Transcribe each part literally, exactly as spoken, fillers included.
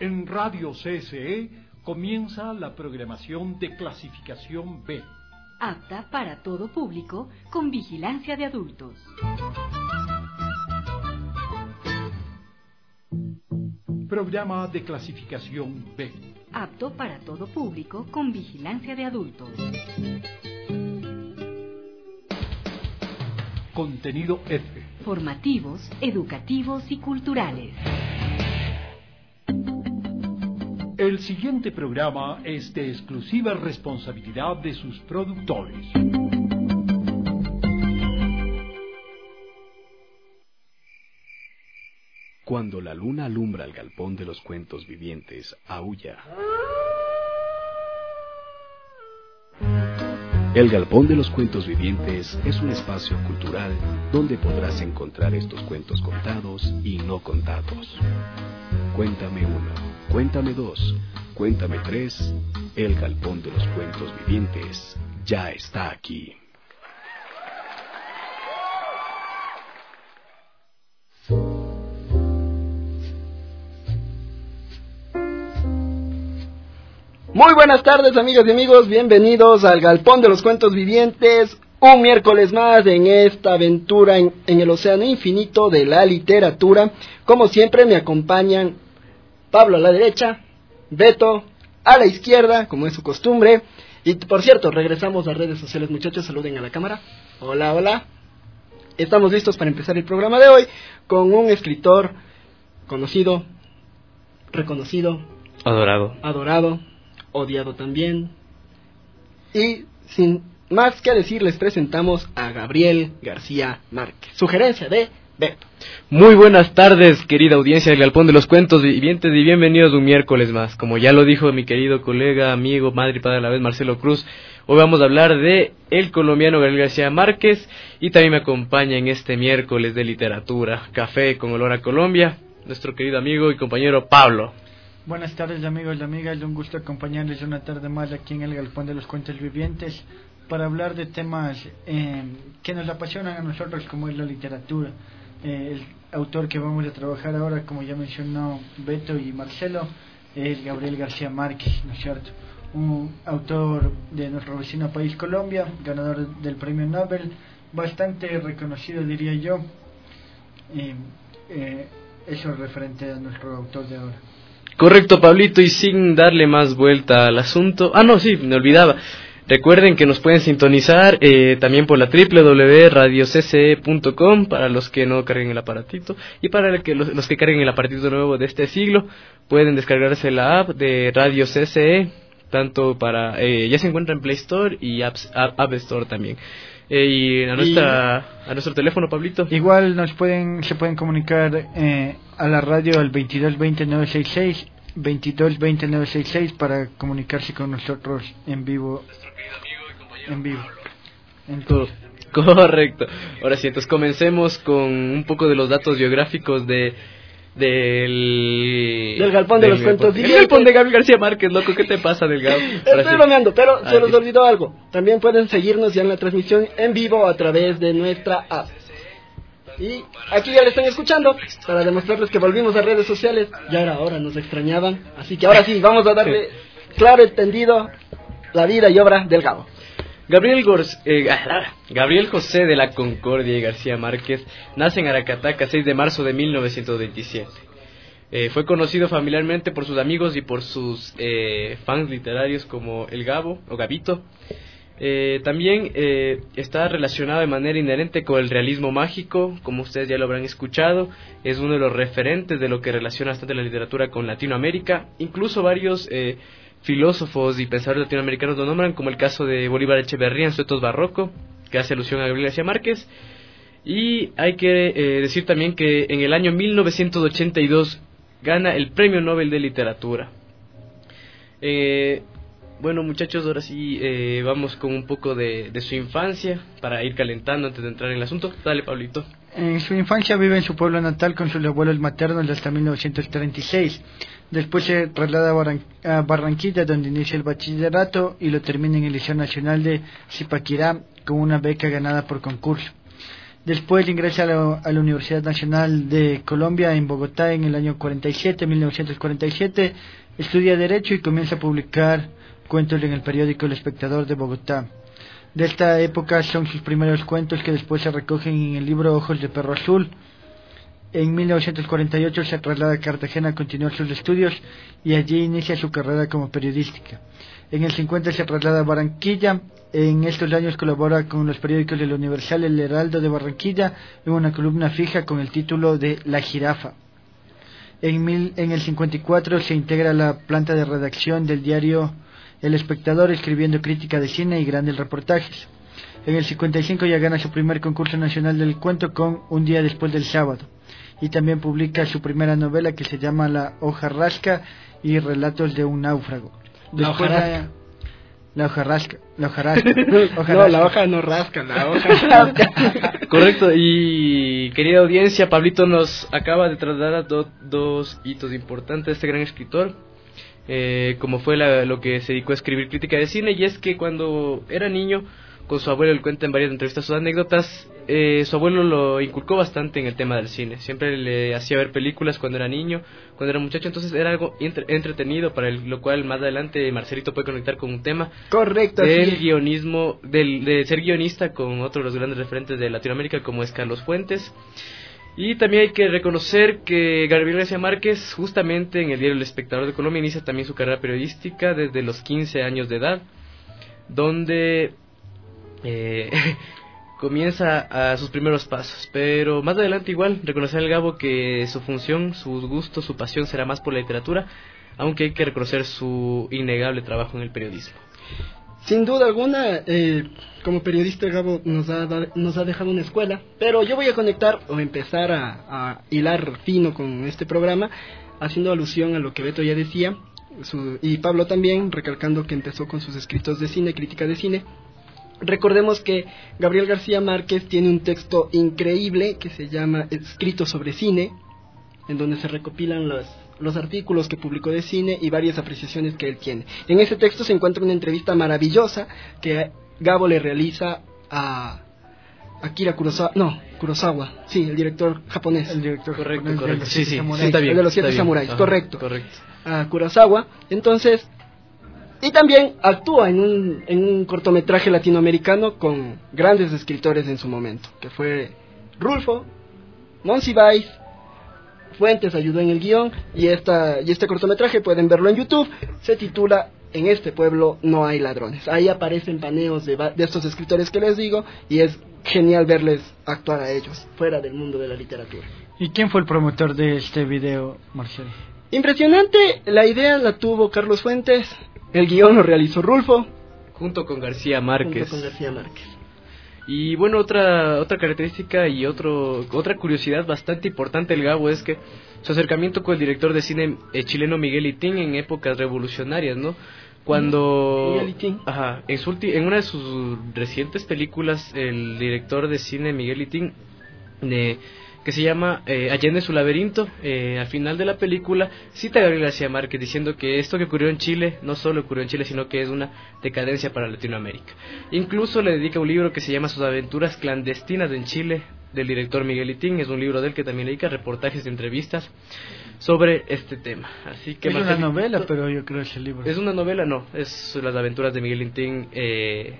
En Radio C S E comienza la programación de clasificación B. Apta para todo público, con vigilancia de adultos. Programa de clasificación B. Apto para todo público, con vigilancia de adultos. Contenido F. Formativos, educativos y culturales. El siguiente programa es de exclusiva responsabilidad de sus productores. Cuando la luna alumbra el galpón de los cuentos vivientes, aúlla. El Galpón de los Cuentos Vivientes es un espacio cultural donde podrás encontrar estos cuentos contados y no contados. Cuéntame uno, cuéntame dos, cuéntame tres. El Galpón de los Cuentos Vivientes ya está aquí. Muy buenas tardes, amigas y amigos, bienvenidos al Galpón de los Cuentos Vivientes, un miércoles más en esta aventura en, en el océano infinito de la literatura. Como siempre me acompañan Pablo a la derecha, Beto a la izquierda, como es su costumbre. Y por cierto, regresamos a redes sociales, muchachos, saluden a la cámara. Hola, hola. Estamos listos para empezar el programa de hoy con un escritor conocido, reconocido, adorado, adorado, odiado también. Y sin más que decir, les presentamos a Gabriel García Márquez. Sugerencia de Beto. Muy buenas tardes, querida audiencia del Galpón de los Cuentos Vivientes, y bienvenidos un miércoles más. Como ya lo dijo mi querido colega, amigo, madre y padre a la vez, Marcelo Cruz, hoy vamos a hablar de el colombiano Gabriel García Márquez, y también me acompaña en este miércoles de literatura, café con olor a Colombia, nuestro querido amigo y compañero Pablo. Buenas tardes, amigos y amigas, un gusto acompañarles una tarde más aquí en el Galpón de los Cuentos Vivientes para hablar de temas eh, que nos apasionan a nosotros, como es la literatura. Eh, el autor que vamos a trabajar ahora, como ya mencionó Beto y Marcelo, es Gabriel García Márquez, ¿no es cierto? Un autor de nuestro vecino país Colombia, ganador del premio Nobel, bastante reconocido, diría yo. Eh, eh, eso es referente a nuestro autor de ahora. Correcto, Pablito, y sin darle más vuelta al asunto... Ah, no, sí, me olvidaba. Recuerden que nos pueden sintonizar eh, también por la doble u doble u doble u punto radio c c e punto com para los que no carguen el aparatito, y para el que, los, los que carguen el aparatito nuevo de este siglo pueden descargarse la app de Radio C C E, tanto para... Eh, ya se encuentra en Play Store y App, App, App Store también. Eh, y a nuestra y, a nuestro teléfono, Pablito. Igual nos pueden se pueden comunicar eh, a la radio al veintidós veinte nueve sesenta y seis, veintidós veinte nueve sesenta y seis para comunicarse con nosotros en vivo. Nuestro querido amigo y compañero en vivo. Entonces, correcto. Ahora sí, entonces comencemos con un poco de los datos biográficos de del del Galpón de los Cuentos Vivientes. El Galpón de Gabriel García Márquez, loco, ¿qué te pasa del Gabo? Estoy sí. bromeando, pero ah, se nos sí. olvidó algo. También pueden seguirnos ya en la transmisión en vivo a través de nuestra app. Y aquí ya le están escuchando, para demostrarles que volvimos a redes sociales. Ya era hora, nos extrañaban. Así que ahora sí, vamos a darle claro entendido la vida y obra del Gabo. Gabriel, Gors, eh, Gabriel José de la Concordia y García Márquez nace en Aracataca, seis de marzo de mil novecientos veintisiete. Eh, fue conocido familiarmente por sus amigos y por sus eh, fans literarios como el Gabo o Gabito. Eh, también eh, está relacionado de manera inherente con el realismo mágico, como ustedes ya lo habrán escuchado. Es uno de los referentes de lo que relaciona bastante la literatura con Latinoamérica. Incluso varios eh, filósofos y pensadores latinoamericanos lo nombran, como el caso de Bolívar Echeverría en su Etos Barroco, que hace alusión a Gabriel García Márquez. Y hay que eh, decir también que en el año mil novecientos ochenta y dos gana el Premio Nobel de Literatura. Eh, bueno, muchachos, ahora sí eh, vamos con un poco de, de su infancia para ir calentando antes de entrar en el asunto. Dale, Pablito. En su infancia vive en su pueblo natal con sus abuelos maternos hasta mil novecientos treinta y seis. Después se traslada a, Barran- a Barranquilla, donde inicia el bachillerato y lo termina en el Liceo Nacional de Zipaquirá con una beca ganada por concurso. Después ingresa a la, a la Universidad Nacional de Colombia en Bogotá en el año cuarenta y siete, mil novecientos cuarenta y siete. Estudia Derecho y comienza a publicar cuentos en el periódico El Espectador de Bogotá. De esta época son sus primeros cuentos que después se recogen en el libro Ojos de Perro Azul. En mil novecientos cuarenta y ocho se traslada a Cartagena a continuar sus estudios y allí inicia su carrera como periodística. En el cincuenta se traslada a Barranquilla. En estos años colabora con los periódicos del Universal, El Heraldo de Barranquilla, en una columna fija con el título de La Jirafa. En, mil, en el cincuenta y cuatro se integra a la planta de redacción del diario El Espectador, escribiendo crítica de cine y grandes reportajes. En el cincuenta y cinco ya gana su primer concurso nacional del cuento con Un día después del sábado. Y también publica su primera novela que se llama La hojarasca y Relatos de un náufrago. Después La la, la hojarasca. La hojarasca. No, la hoja no rasca, la hoja rasca. Correcto, y querida audiencia, Pablito nos acaba de trasladar do, dos hitos importantes de este gran escritor, eh, como fue la, lo que se dedicó a escribir crítica de cine, y es que cuando era niño, con su abuelo, él cuenta en varias entrevistas sus anécdotas, eh, su abuelo lo inculcó bastante en el tema del cine, siempre le hacía ver películas cuando era niño, cuando era muchacho, entonces era algo entre, entretenido, para el, lo cual más adelante Marcelito puede conectar con un tema. Correcto. Del guionismo, del, de ser guionista con otro de los grandes referentes de Latinoamérica como es Carlos Fuentes. Y también hay que reconocer que Gabriel García Márquez, justamente en el diario El Espectador de Colombia, inicia también su carrera periodística desde los quince años de edad, donde eh, comienza a sus primeros pasos. Pero más adelante igual, reconocer al Gabo que su función, su gusto, su pasión será más por la literatura, aunque hay que reconocer su innegable trabajo en el periodismo. Sin duda alguna, eh, como periodista Gabo nos ha, nos ha dejado una escuela, pero yo voy a conectar o empezar a, a hilar fino con este programa, haciendo alusión a lo que Beto ya decía, su, y Pablo también, recalcando que empezó con sus escritos de cine, crítica de cine. Recordemos que Gabriel García Márquez tiene un texto increíble que se llama Escrito sobre Cine, en donde se recopilan los, los artículos que publicó de cine y varias apreciaciones que él tiene. En ese texto se encuentra una entrevista maravillosa que Gabo le realiza a Akira Kurosawa, no, Kurosawa, sí, el director japonés. El director correcto, japonés correcto, de los sí, siete sí, samuráis. sí, está bien, el de los siete está bien. samuráis, Ajá, correcto. Correcto. A Kurosawa, entonces, y también actúa en un, en un cortometraje latinoamericano con grandes escritores en su momento, que fue Rulfo, Monsiváis, Fuentes ayudó en el guión, y, esta, y este cortometraje pueden verlo en YouTube, se titula En este pueblo no hay ladrones. Ahí aparecen paneos de, de estos escritores que les digo, y es genial verles actuar a ellos, fuera del mundo de la literatura. ¿Y quién fue el promotor de este video, Marcelo? Impresionante, la idea la tuvo Carlos Fuentes, el guión lo realizó Rulfo, Junto con García Márquez. junto con García Márquez. Y bueno, otra otra característica y otro otra curiosidad bastante importante del Gabo es que su acercamiento con el director de cine eh, chileno Miguel Itín en épocas revolucionarias, ¿no? Cuando Miguel Itín. Ajá, en, su ulti, en una de sus recientes películas, el director de cine Miguel Itín, eh, que se llama eh, Allende su laberinto, eh, al final de la película cita a Gabriel García Márquez diciendo que esto que ocurrió en Chile no solo ocurrió en Chile, sino que es una decadencia para Latinoamérica. Incluso le dedica un libro que se llama Sus aventuras clandestinas en Chile, del director Miguel Itín. Es un libro del que también dedica reportajes y entrevistas sobre este tema. Así que Es Marcelo, una novela, pero yo creo que es el libro. ¿Es una novela? No, es Las aventuras de Miguel Itín. Eh,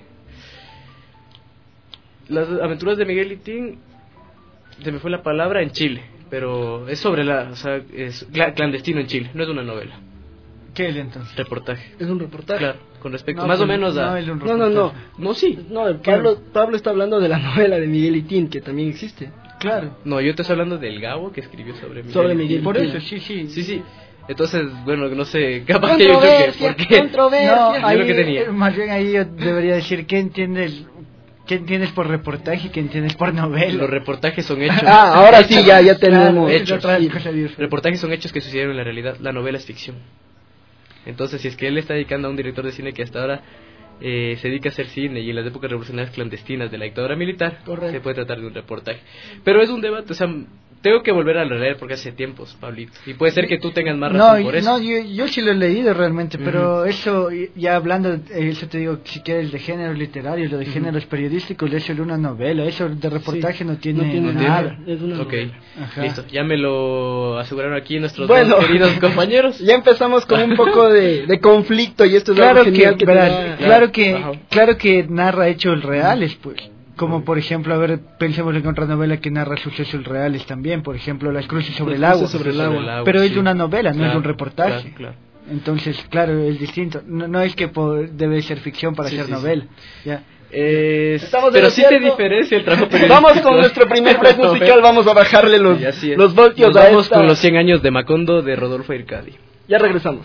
las aventuras de Miguel Itín, se me fue la palabra, en Chile, pero es sobre la, o sea, es clandestino en Chile, no es una novela. ¿Qué es entonces? Reportaje. Es un reportaje. Claro, con respecto, No, más pues, o menos a... no, es un No, no, no. No, sí. No, Pablo, Pablo está hablando de la novela de Miguel Itín, que también existe. Claro. No, yo te estoy hablando del Gabo que escribió sobre Miguel. Sobre Miguel. Por Itín. eso, sí, sí. Sí, sí. Entonces, bueno, no sé, capaz que hay un choque, Controversia, porque controversia. No, Yo ahí, lo que tenía. eh, más bien ahí yo debería decir qué entiendes, qué entiendes por reportaje y qué entiendes por novela. los reportajes son hechos. Ah, ahora sí, ya, ya Claro, tenemos. es hechos. otra Sí. cosa diferente. Reportajes son hechos que sucedieron en la realidad, la novela es ficción. Entonces, si es que él está dedicando a un director de cine que hasta ahora eh, se dedica a hacer cine y en las épocas revolucionarias clandestinas de la dictadura militar, Correcto. se puede tratar de un reportaje. Pero es un debate, o sea, tengo que volver a leer porque hace tiempos, Pablito. Y puede ser que tú tengas más no, razón por eso. No, yo, yo sí lo he leído realmente, uh-huh. pero eso, ya hablando, eso te digo, si quieres de géneros literarios, lo de uh-huh. géneros periodísticos, eso es una novela, eso de reportaje sí, no tiene, no tiene nada. Es una ok, listo, ya me lo aseguraron aquí nuestros bueno, dos queridos compañeros. Ya empezamos con un poco de, de conflicto y esto es claro algo genial que, que, verás, da... claro, que claro que narra hechos reales, pues. Como por ejemplo, a ver, pensemos en otra novela que narra sucesos reales también, por ejemplo, Las cruces sobre, el agua, sobre, el, agua. Pero sí. es una novela, no claro, es un reportaje. Claro, claro. Entonces, claro, es distinto. No, no es que por, debe ser ficción para sí, ser sí, novela. Sí. Ya. Eh, pero sí te diferencia el trabajo periodístico. Vamos con nuestro primer break musical, vamos a bajarle los, los voltios Nos a vamos esta... con los cien años de Macondo de Rodolfo Ircadi. Ya regresamos.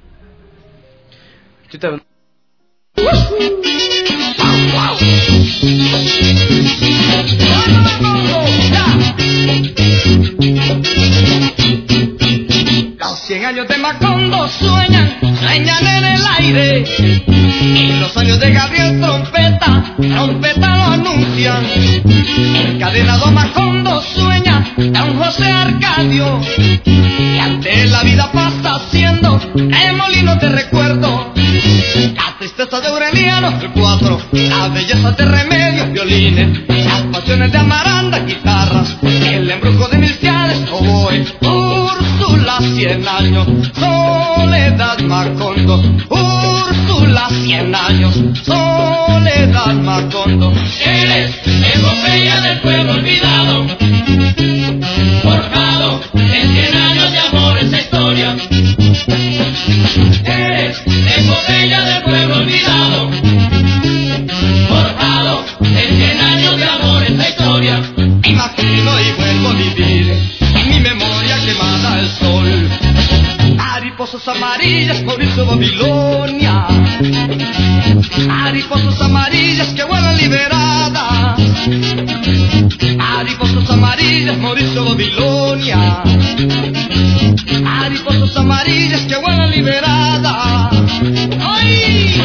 Chuta. Los cien años de Macondo sueñan, sueñan en el aire. Y los años de Gabriel Trompeta, Trompeta lo anuncian. Encadenado Macondo sueña, don José Arcadio. Y ante la vida pasa haciendo el molino de recuerdo. La tristeza de Aureliano, el cuatro, la belleza de Remedios, violines, las pasiones de Amaranda, guitarras, el embrujo de Milciades, oboe, Úrsula, cien años, Soledad Macondo, Úrsula, cien años, Soledad Macondo. Eres epopeya del pueblo olvidado, forjado en cien años de amor esa historia. Eres epopeya del pueblo olvidado, forjado en cien años de amor esta historia. Imagino y vuelvo a vivir en mi memoria quemada el sol. Mariposas amarillas, Mauricio Babilonia. Mariposas amarillas que vuelan liberadas. Mariposas amarillas, Mauricio Babilonia. Mariposas amarillas que vuelan liberadas. ¡Ay!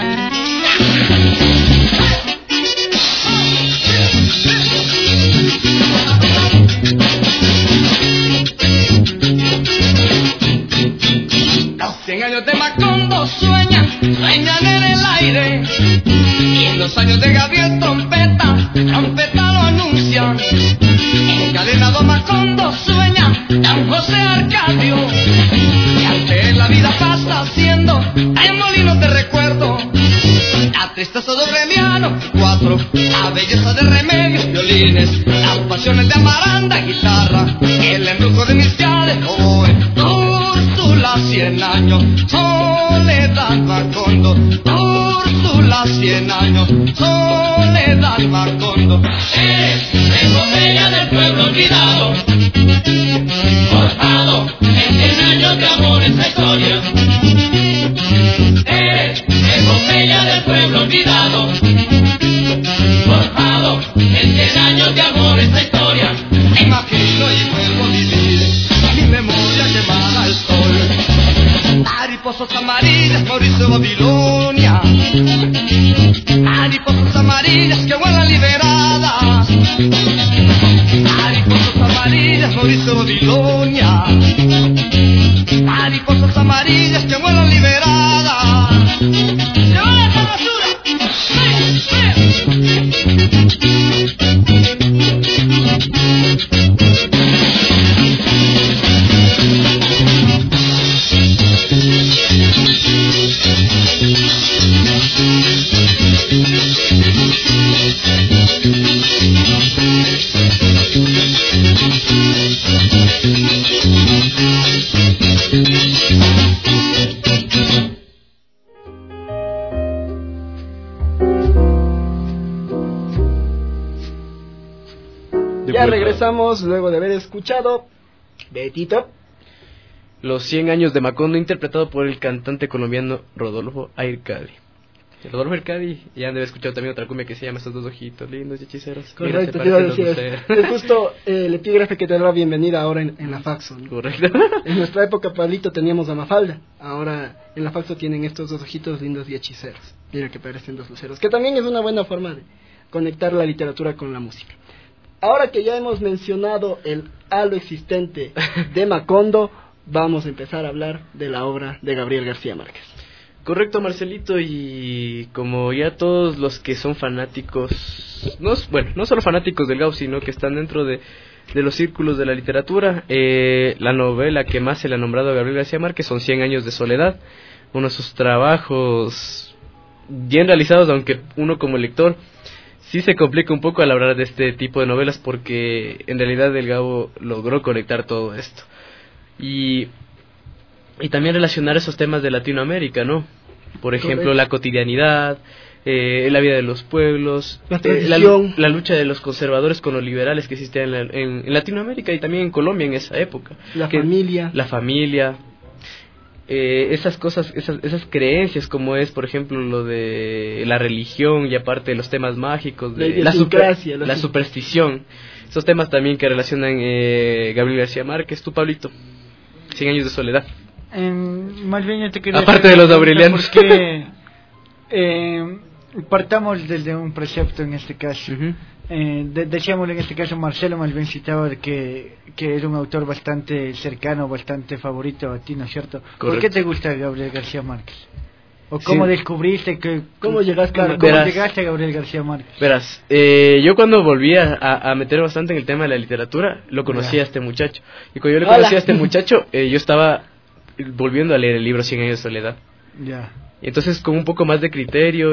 Los cien años de Macondo sueñan, sueñan en el aire. Y en los años de Gabriel Trompeta, Trompeta lo anuncian. Encadenado Macondo sueña, don José Arcadio. Y ante la vida pasa haciendo el molino de recuerdo. La tristeza de Aureliano, cuatro, la belleza de Remedios, violines, las pasiones de Amaranda, guitarra, el embrujo de Milciades, oboe, Úrsula, cien años, Soledad Macondo, Úrsula, cien años, Soledad Macondo. Eres epopeya del pueblo olvidado, forjado en cien años de amor esa historia. Eres epopeya del pueblo olvidado, forjado en cien años de amor esta historia. Imagino y vuelvo a vivir mi memoria quemada al sol. Mariposas amarillas, Mauricio Babilonia. Mariposas amarillas que vuelan liberadas. Mariposas amarillas, Mauricio Babilonia. Mariposas amarillas que vuelan liberadas. ¡Se va esa basura! Ya regresamos luego de haber escuchado Betito. Los cien años de Macondo, interpretado por el cantante colombiano Rodolfo Ircadi. Rodolfo Ircadi, ya han de haber escuchado también otra cumbia que se llama Estos dos ojitos lindos y hechiceros. Correcto, te iba a decir eso. Es justo eh, el epígrafe que te da la bienvenida ahora en, en la Faxo, ¿no? Correcto. En nuestra época, Pablito, teníamos a Mafalda. Ahora en la Faxo tienen estos dos ojitos lindos y hechiceros. Mira que parecen dos luceros, que también es una buena forma de conectar la literatura con la música. Ahora que ya hemos mencionado el a lo existente de Macondo, vamos a empezar a hablar de la obra de Gabriel García Márquez. Correcto, Marcelito, y como ya todos los que son fanáticos, no, bueno, no solo fanáticos del Gabo, sino que están dentro de, de los círculos de la literatura, eh, la novela que más se le ha nombrado a Gabriel García Márquez son Cien años de soledad, uno de sus trabajos bien realizados, aunque uno como lector sí se complica un poco al hablar de este tipo de novelas, porque en realidad el Gabo logró conectar todo esto. Y, y también relacionar esos temas de Latinoamérica, ¿no? Por ejemplo, correcto, la cotidianidad, eh, la vida de los pueblos, la, eh, la, la lucha de los conservadores con los liberales que existían en, la, en, en Latinoamérica y también en Colombia en esa época. La que, familia. La familia. Eh, esas cosas, esas, esas creencias, como es, por ejemplo, lo de la religión y aparte de los temas mágicos, de la, la, super, la, la superstición. Esos temas también que relacionan eh, Gabriel García Márquez. Tú, Pablito, Cien años de soledad. Eh, más bien yo te quería aparte de los aurelianos. Porque eh, partamos desde un precepto en este caso. Uh-huh. Eh, de, decíamos en este caso, Marcelo más bien citaba de que, que era un autor bastante cercano, bastante favorito a ti, ¿no es cierto? Correcto. ¿Por qué te gusta Gabriel García Márquez? ¿O cómo sí. descubriste que... ¿Cómo llegaste, claro, ¿cómo verás, llegaste a Gabriel García Márquez? Verás, eh, yo cuando volví a, a meter bastante en el tema de la literatura, lo conocí ya. a este muchacho. Y cuando yo le Hola. conocí a este muchacho, eh, yo estaba volviendo a leer el libro Cien años de soledad. Ya. Y entonces con un poco más de criterio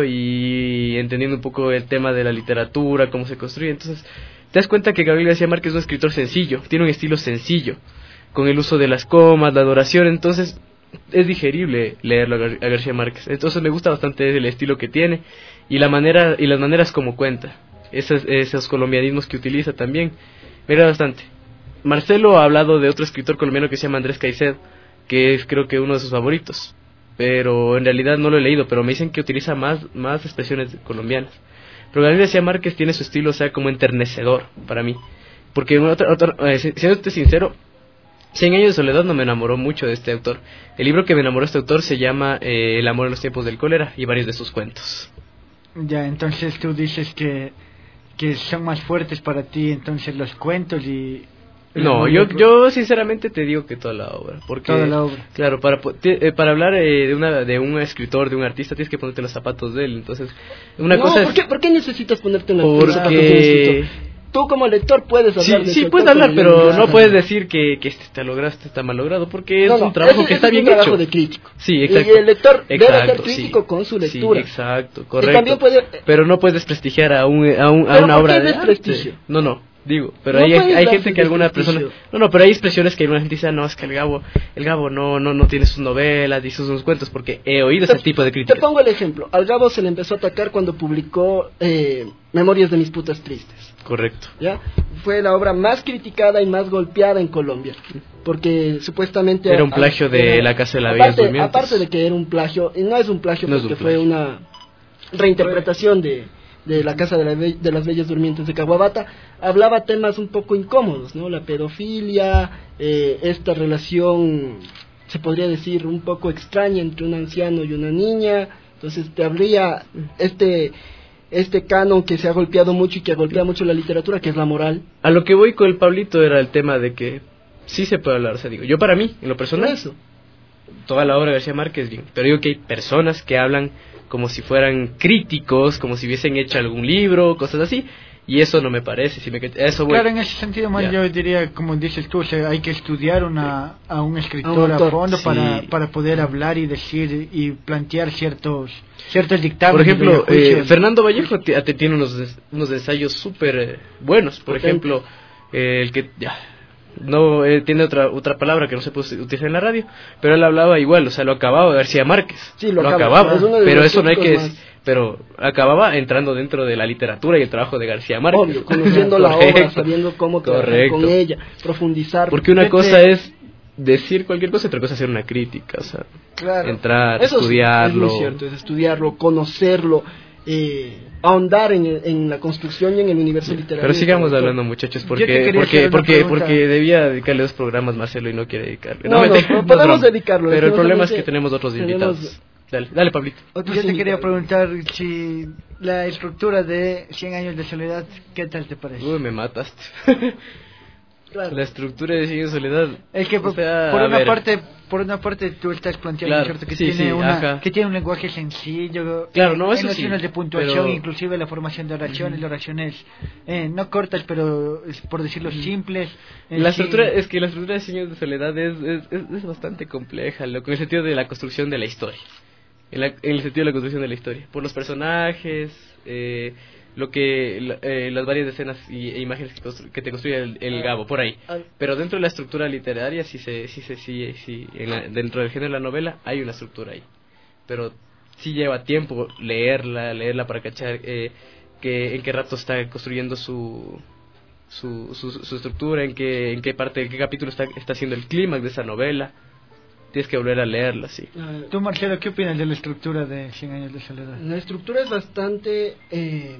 y entendiendo un poco el tema de la literatura, cómo se construye, entonces te das cuenta que Gabriel García Márquez es un escritor sencillo, tiene un estilo sencillo, con el uso de las comas, la adoración, entonces es digerible leerlo a, Gar- a García Márquez. Entonces me gusta bastante el estilo que tiene y la manera y las maneras como cuenta, esos, esos colombianismos que utiliza también, me agrada bastante. Marcelo ha hablado de otro escritor colombiano que se llama Andrés Caicedo, que es creo que uno de sus favoritos, pero en realidad no lo he leído, pero me dicen que utiliza más, más expresiones colombianas. Pero Gabriel García Márquez tiene su estilo, o sea, como enternecedor para mí, porque otro, otro, eh, siendo sincero, Cien años de soledad no me enamoró mucho de este autor. El libro que me enamoró de este autor se llama eh, El amor en los tiempos del cólera y varios de sus cuentos. Ya, entonces tú dices que, que son más fuertes para ti entonces los cuentos y... No, yo yo sinceramente te digo que toda la obra, porque toda la obra. Claro, para eh, para hablar eh, de una de un escritor, de un artista, tienes que ponerte los zapatos de él. Entonces, una no, cosa ¿por es qué, ¿por qué necesitas ponerte en los zapatos de un escritor? Tú como lector puedes hablar sí, de sí eso. puedes hablar, pero no puedes decir que, que este te lograste, está mal logrado, porque no, es no, un trabajo ese, que ese está bien hecho. Es un trabajo hecho. de crítico. Sí, exacto. Y el lector exacto, debe ser crítico sí, con su lectura. Sí, exacto, correcto. Y también puede, pero no puedes desprestigiar a un a, un, a una ¿por obra qué de desprestigio? arte. No, no. Digo, pero no hay, hay gente que alguna prestigio. persona... No, no, pero hay expresiones que alguna gente dice, no, es que el Gabo, el Gabo no no no tiene sus novelas y sus, sus cuentos, porque he oído te, ese tipo de críticas. Te pongo el ejemplo. Al Gabo se le empezó a atacar cuando publicó eh, Memorias de mis putas tristes. Correcto. ¿Ya? Fue la obra más criticada y más golpeada en Colombia, porque supuestamente... Era un plagio a, de era, La Casa de las Bellas Durmientes. Aparte de que era un plagio, y no es un plagio no porque un fue plagio. una reinterpretación de... de La Casa de, la Be- de las Bellas Durmientes de Caguabata, hablaba temas un poco incómodos, ¿no? La pedofilia, eh, esta relación, se podría decir, un poco extraña entre un anciano y una niña. Entonces te habría este este canon que se ha golpeado mucho y que golpea mucho la literatura, que es la moral. A lo que voy con el Pablito era el tema de que sí se puede hablar, o sea, digo, yo para mí, en lo personal, eso. toda la obra de García Márquez, bien, pero digo que hay personas que hablan como si fueran críticos, como si hubiesen hecho algún libro, cosas así, y eso no me parece. Si me, eso voy. Claro, en ese sentido, más yo diría, como dices tú, o sea, hay que estudiar una, a un escritor a, un a fondo sí. para, para poder hablar y decir y plantear ciertos ciertos dictámenes. Por ejemplo, eh, Fernando Vallejo t- t- tiene unos, unos ensayos súper eh, buenos. Por okay. ejemplo, eh, el que... ya no eh, tiene otra otra palabra que no se puede utilizar en la radio, pero él hablaba igual, o sea, lo acababa García Márquez, sí, lo, lo acababa, acababa, pero eso no hay que más. pero acababa entrando dentro de la literatura y el trabajo de García Márquez. Obvio, conociendo la obra, sabiendo cómo trabajar con ella, profundizar. Porque una cosa es decir cualquier cosa, otra cosa es hacer una crítica, o sea, claro. entrar, eso estudiarlo. Es muy cierto, es estudiarlo, conocerlo, eh, ahondar en, en la construcción y en el universo sí, literario. Pero sigamos hablando, muchachos, porque porque porque, porque debía dedicarle dos programas Marcelo y no quiere dedicarle. No, no, no, no podemos dedicarlo. Pero el problema es que tenemos otros tenemos... invitados. Dale, dale, Pablito. Yo te invitados. quería preguntar si la estructura de Cien años de soledad, ¿qué tal te parece? Uy, me mataste. Claro. La estructura de Cien años de soledad. Es que o por, sea, por a una ver. parte, por una parte tú estás planteando, Claro, ¿cierto? Que sí, tiene sí, una, ajá. que tiene un lenguaje sencillo. Claro, eh, no, eso en los sí, signos de puntuación, pero- inclusive la formación de oraciones, las oraciones eh, no cortas, pero es, por decirlo simples. eh, La sí. estructura, es que la estructura de Cien años de soledad es, es, es, es bastante compleja, lo, en el sentido de la construcción de la historia. En, la, en el sentido de la construcción de la historia. Por los personajes, eh, lo que la- eh, las varias escenas y, e imágenes que, constru- que te construye el, el Gabo, por ahí. Pero dentro de la estructura literaria, sí, se, sí, se, sí, sí en la- dentro del género de la novela, hay una estructura ahí. Pero sí lleva tiempo leerla, leerla para cachar eh, que, en qué rato está construyendo su... Su, su, su estructura, en qué, en qué parte, en qué capítulo está, está haciendo el clímax de esa novela. Tienes que volver a leerla, sí. Ah, Tú, Marcelo, ¿qué opinas de la estructura de Cien años de soledad? La estructura es bastante eh,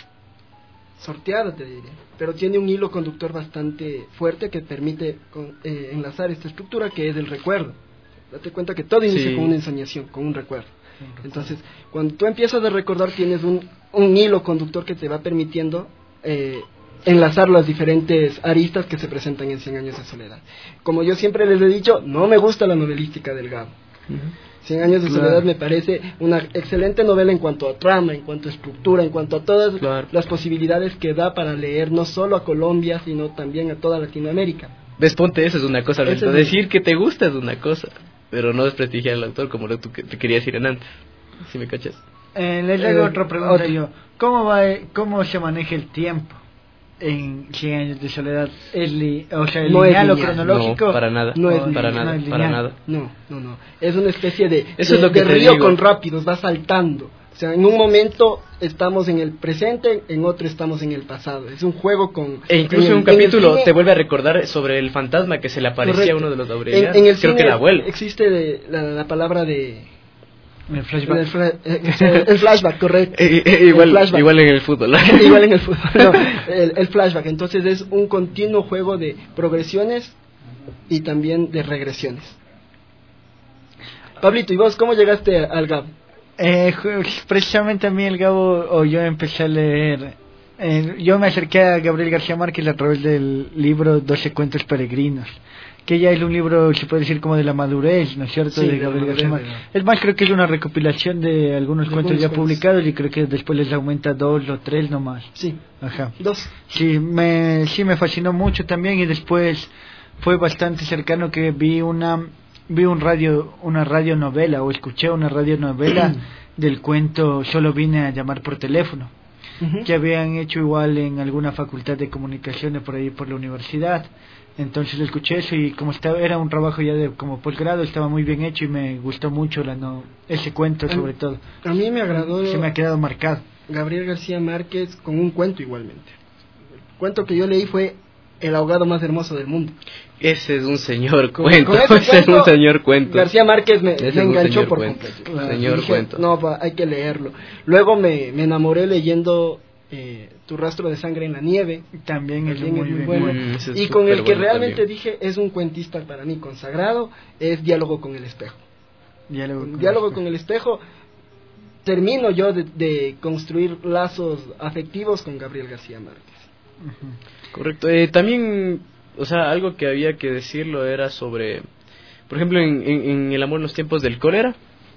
sorteada, te diré, pero tiene un hilo conductor bastante fuerte que permite con- eh, enlazar esta estructura, que es el recuerdo. Date cuenta que todo inicia Sí. con una ensoñación, con un recuerdo. Entonces, cuando tú empiezas a recordar, tienes un, un hilo conductor que te va permitiendo eh, enlazar las diferentes aristas que se presentan en Cien años de soledad. Como yo siempre les he dicho, no me gusta la novelística del Gabo. Cien años de Claro. soledad me parece una excelente novela en cuanto a trama, en cuanto a estructura, en cuanto a todas Claro. las posibilidades que da para leer no solo a Colombia, sino también a toda Latinoamérica. Ves, ponte, eso es una cosa, Eso Alberto. es- Decir que te gusta es una cosa, pero no desprestigiar al autor como lo tú que te querías decir en antes. Si me cachas. Eh, les hago Eh, otra pregunta otra. yo. ¿Cómo va, cómo se maneja el tiempo en Cien años de soledad? ¿Es li- o sea, No es lineal o lineal. cronológico? No, para nada. No es para lineal, nada, no es para lineal. nada. No, no, no. Es una especie de, Eso es de- lo que de te río digo. con rápidos, va saltando. O sea, en un momento estamos en el presente, en otro estamos en el pasado. Es un juego con... E incluso en el- un capítulo el cine- te vuelve a recordar sobre el fantasma que se le aparecía Correcto. a uno de los En, Aurelianos. en el Creo cine que el abuelo. existe de- la, la palabra de... El flashback. El, fla- eh, el flashback, correcto. Eh, eh, El igual, flashback. igual en el fútbol. Igual en el fútbol. No, el, el flashback. Entonces es un continuo juego de progresiones y también de regresiones. Pablito, ¿y vos cómo llegaste al Gabo? Eh, ju- precisamente a mí el Gabo, o yo empecé a leer, eh, yo me acerqué a Gabriel García Márquez a través del libro doce cuentos peregrinos, que ya es un libro, se puede decir, como de la madurez, ¿no es cierto?, Sí, de de la Gabriel madurez, García Márquez. de- Es más, creo que es una recopilación de algunos De cuentos algunos ya cuentos. publicados y creo que después les aumenta dos o tres nomás. Sí, Ajá. dos. Sí, me, sí me fascinó mucho también y después fue bastante cercano que vi una vi un radio una radionovela o escuché una radionovela del cuento Solo vine a llamar por teléfono, Ujú. que habían hecho igual en alguna facultad de comunicaciones por ahí por la universidad. Entonces lo escuché eso y como estaba era un trabajo ya de como posgrado, estaba muy bien hecho y me gustó mucho la no, ese cuento sobre todo. A mí me agradó Se me ha quedado marcado. Gabriel García Márquez con un cuento igualmente. El cuento que yo leí fue El ahogado más hermoso del mundo. Ese es un señor Con- cuento. con ese Ese es un cuento, señor cuento. García Márquez me, Ese me es un enganchó señor por cuento. completo. Claro, Señor Dije, cuento. no, va, hay que leerlo. Luego me, me enamoré leyendo eh, Tu rastro de sangre en la nieve. También es También muy, es muy bien. bueno. Mm, ese es Y con el que superbueno realmente también. dije es un cuentista para mí consagrado, es Diálogo con el espejo. Diálogo con Diálogo el con el espejo. Termino yo de, de construir lazos afectivos con Gabriel García Márquez. Ujú. Correcto. Eh, también, o sea, algo que había que decirlo era sobre, por ejemplo, en, en, en El amor en los tiempos del cólera,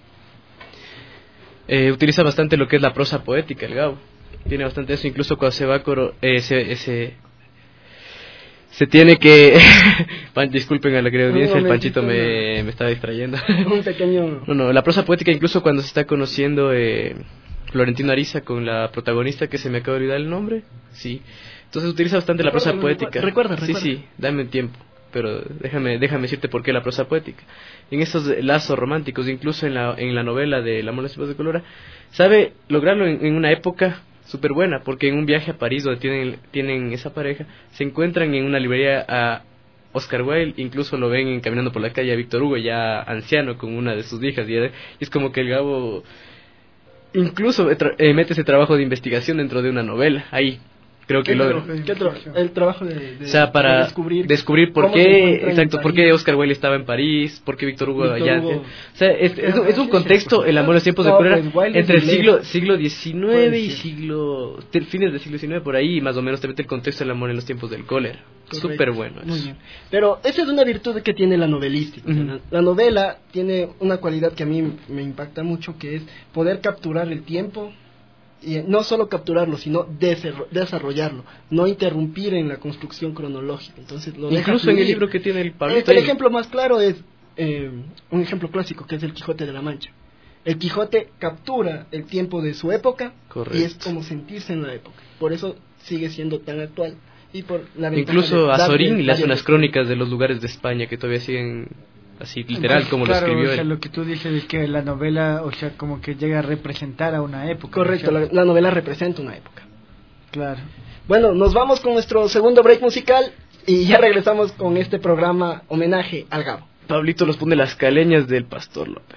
eh, utiliza bastante lo que es la prosa poética, el Gabo. Tiene bastante eso, incluso cuando se va a coro, eh, se, se, se tiene que... Pan, disculpen a la querida Un audiencia, el momentito, Panchito me, me estaba distrayendo. Un pequeño... No, no, la prosa poética incluso cuando se está conociendo eh, Florentino Ariza con la protagonista que se me acaba de olvidar el nombre, sí. Entonces utiliza bastante la prosa Recuérdalo, poética. recuerda, Sí, recuerda. sí, dame tiempo, pero déjame déjame decirte por qué la prosa poética. En esos lazos románticos, incluso en la en la novela de El amor en los tiempos de cólera, sabe lograrlo en, en una época súper buena, porque en un viaje a París donde tienen tienen esa pareja, se encuentran en una librería a Oscar Wilde, incluso lo ven caminando por la calle a Víctor Hugo, ya anciano, con una de sus hijas, y es como que el Gabo incluso eh, tra- eh, mete ese trabajo de investigación dentro de una novela, ahí, creo que ¿Qué logra. tra- qué tra- el trabajo de, de- O sea, para de descubrir, descubrir por cómo se qué, encuentra en exacto, por París. qué Oscar Wilde estaba en París, por qué Víctor Hugo Víctor allá. Hugo. O sea, es, es, un- es un contexto, el amor en los tiempos de No, cólera, pues, Wilde es entre el inglés. siglo siglo diecinueve Puede y ser. siglo te- fines del siglo diecinueve por ahí, más o menos te mete el contexto del amor en los tiempos del cólera. Correcto. Súper bueno. Muy eso. bien. Pero esa es una virtud que tiene la novelística. Ujú. ¿no? La novela tiene una cualidad que a mí me impacta mucho, que es poder capturar el tiempo, y no solo capturarlo, sino desarro- desarrollarlo, no interrumpir en la construcción cronológica. Entonces, lo deja Incluso en el fluir. libro que tiene el Eh, Pablito. el ahí. ejemplo más claro es eh, un ejemplo clásico, que es el Quijote de la Mancha. El Quijote captura el tiempo de su época, Correcto. y es como sentirse en la época. Por eso sigue siendo tan actual. Y por la ventaja Incluso de a darle Sorín le hace varias unas crónicas de los lugares de España que todavía siguen así literal como Claro, lo escribió o sea, él. lo que tú dices es que la novela, o sea, como que llega a representar a una época. Correcto, ¿no? la, la novela representa una época. Claro. Bueno, nos vamos con nuestro segundo break musical y ya regresamos con este programa homenaje al Gabo. Pablito nos pone las caleñas del Pastor López.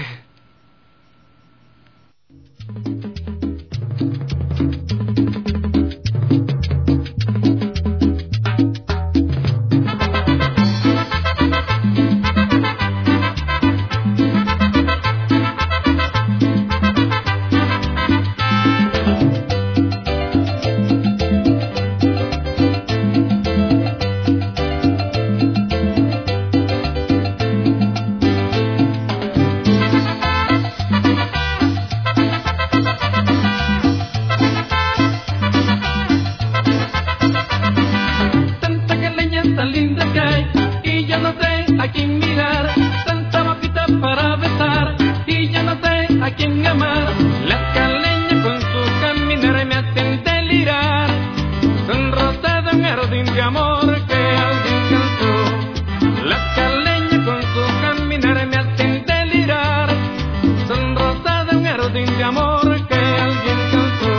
Tanta caleña tan linda que hay y yo no sé a quién mirar, tanta boquita para besar y yo no sé a quién amar. Las caleñas con su caminar me hacen delirar, son rosas de un jardín de amor que alguien cantó. Las caleñas con su caminar me hacen delirar, son rosas de un jardín de amor que alguien cantó.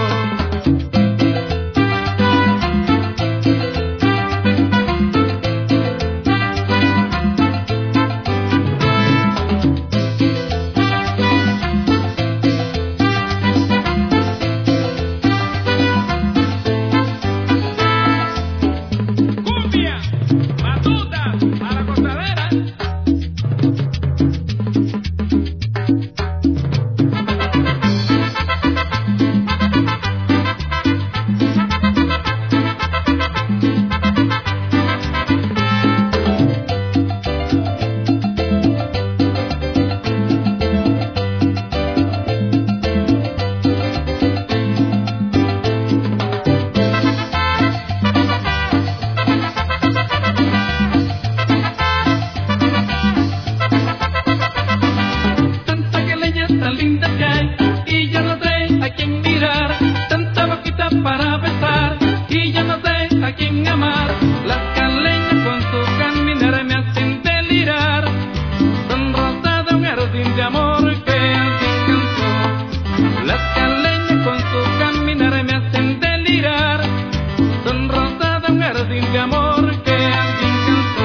Cumbia, batuta, a la costadera. Tanta caleña tan linda que hay y yo no sé a quién mirar, tanta boquita para besar y yo no sé a quién amar. Las caleñas con su caminar me hacen delirar, son rosas de un jardín de amor que alguien cantó. Las caleñas con su caminar me hacen delirar, son rosas de un jardín de amor que alguien cantó.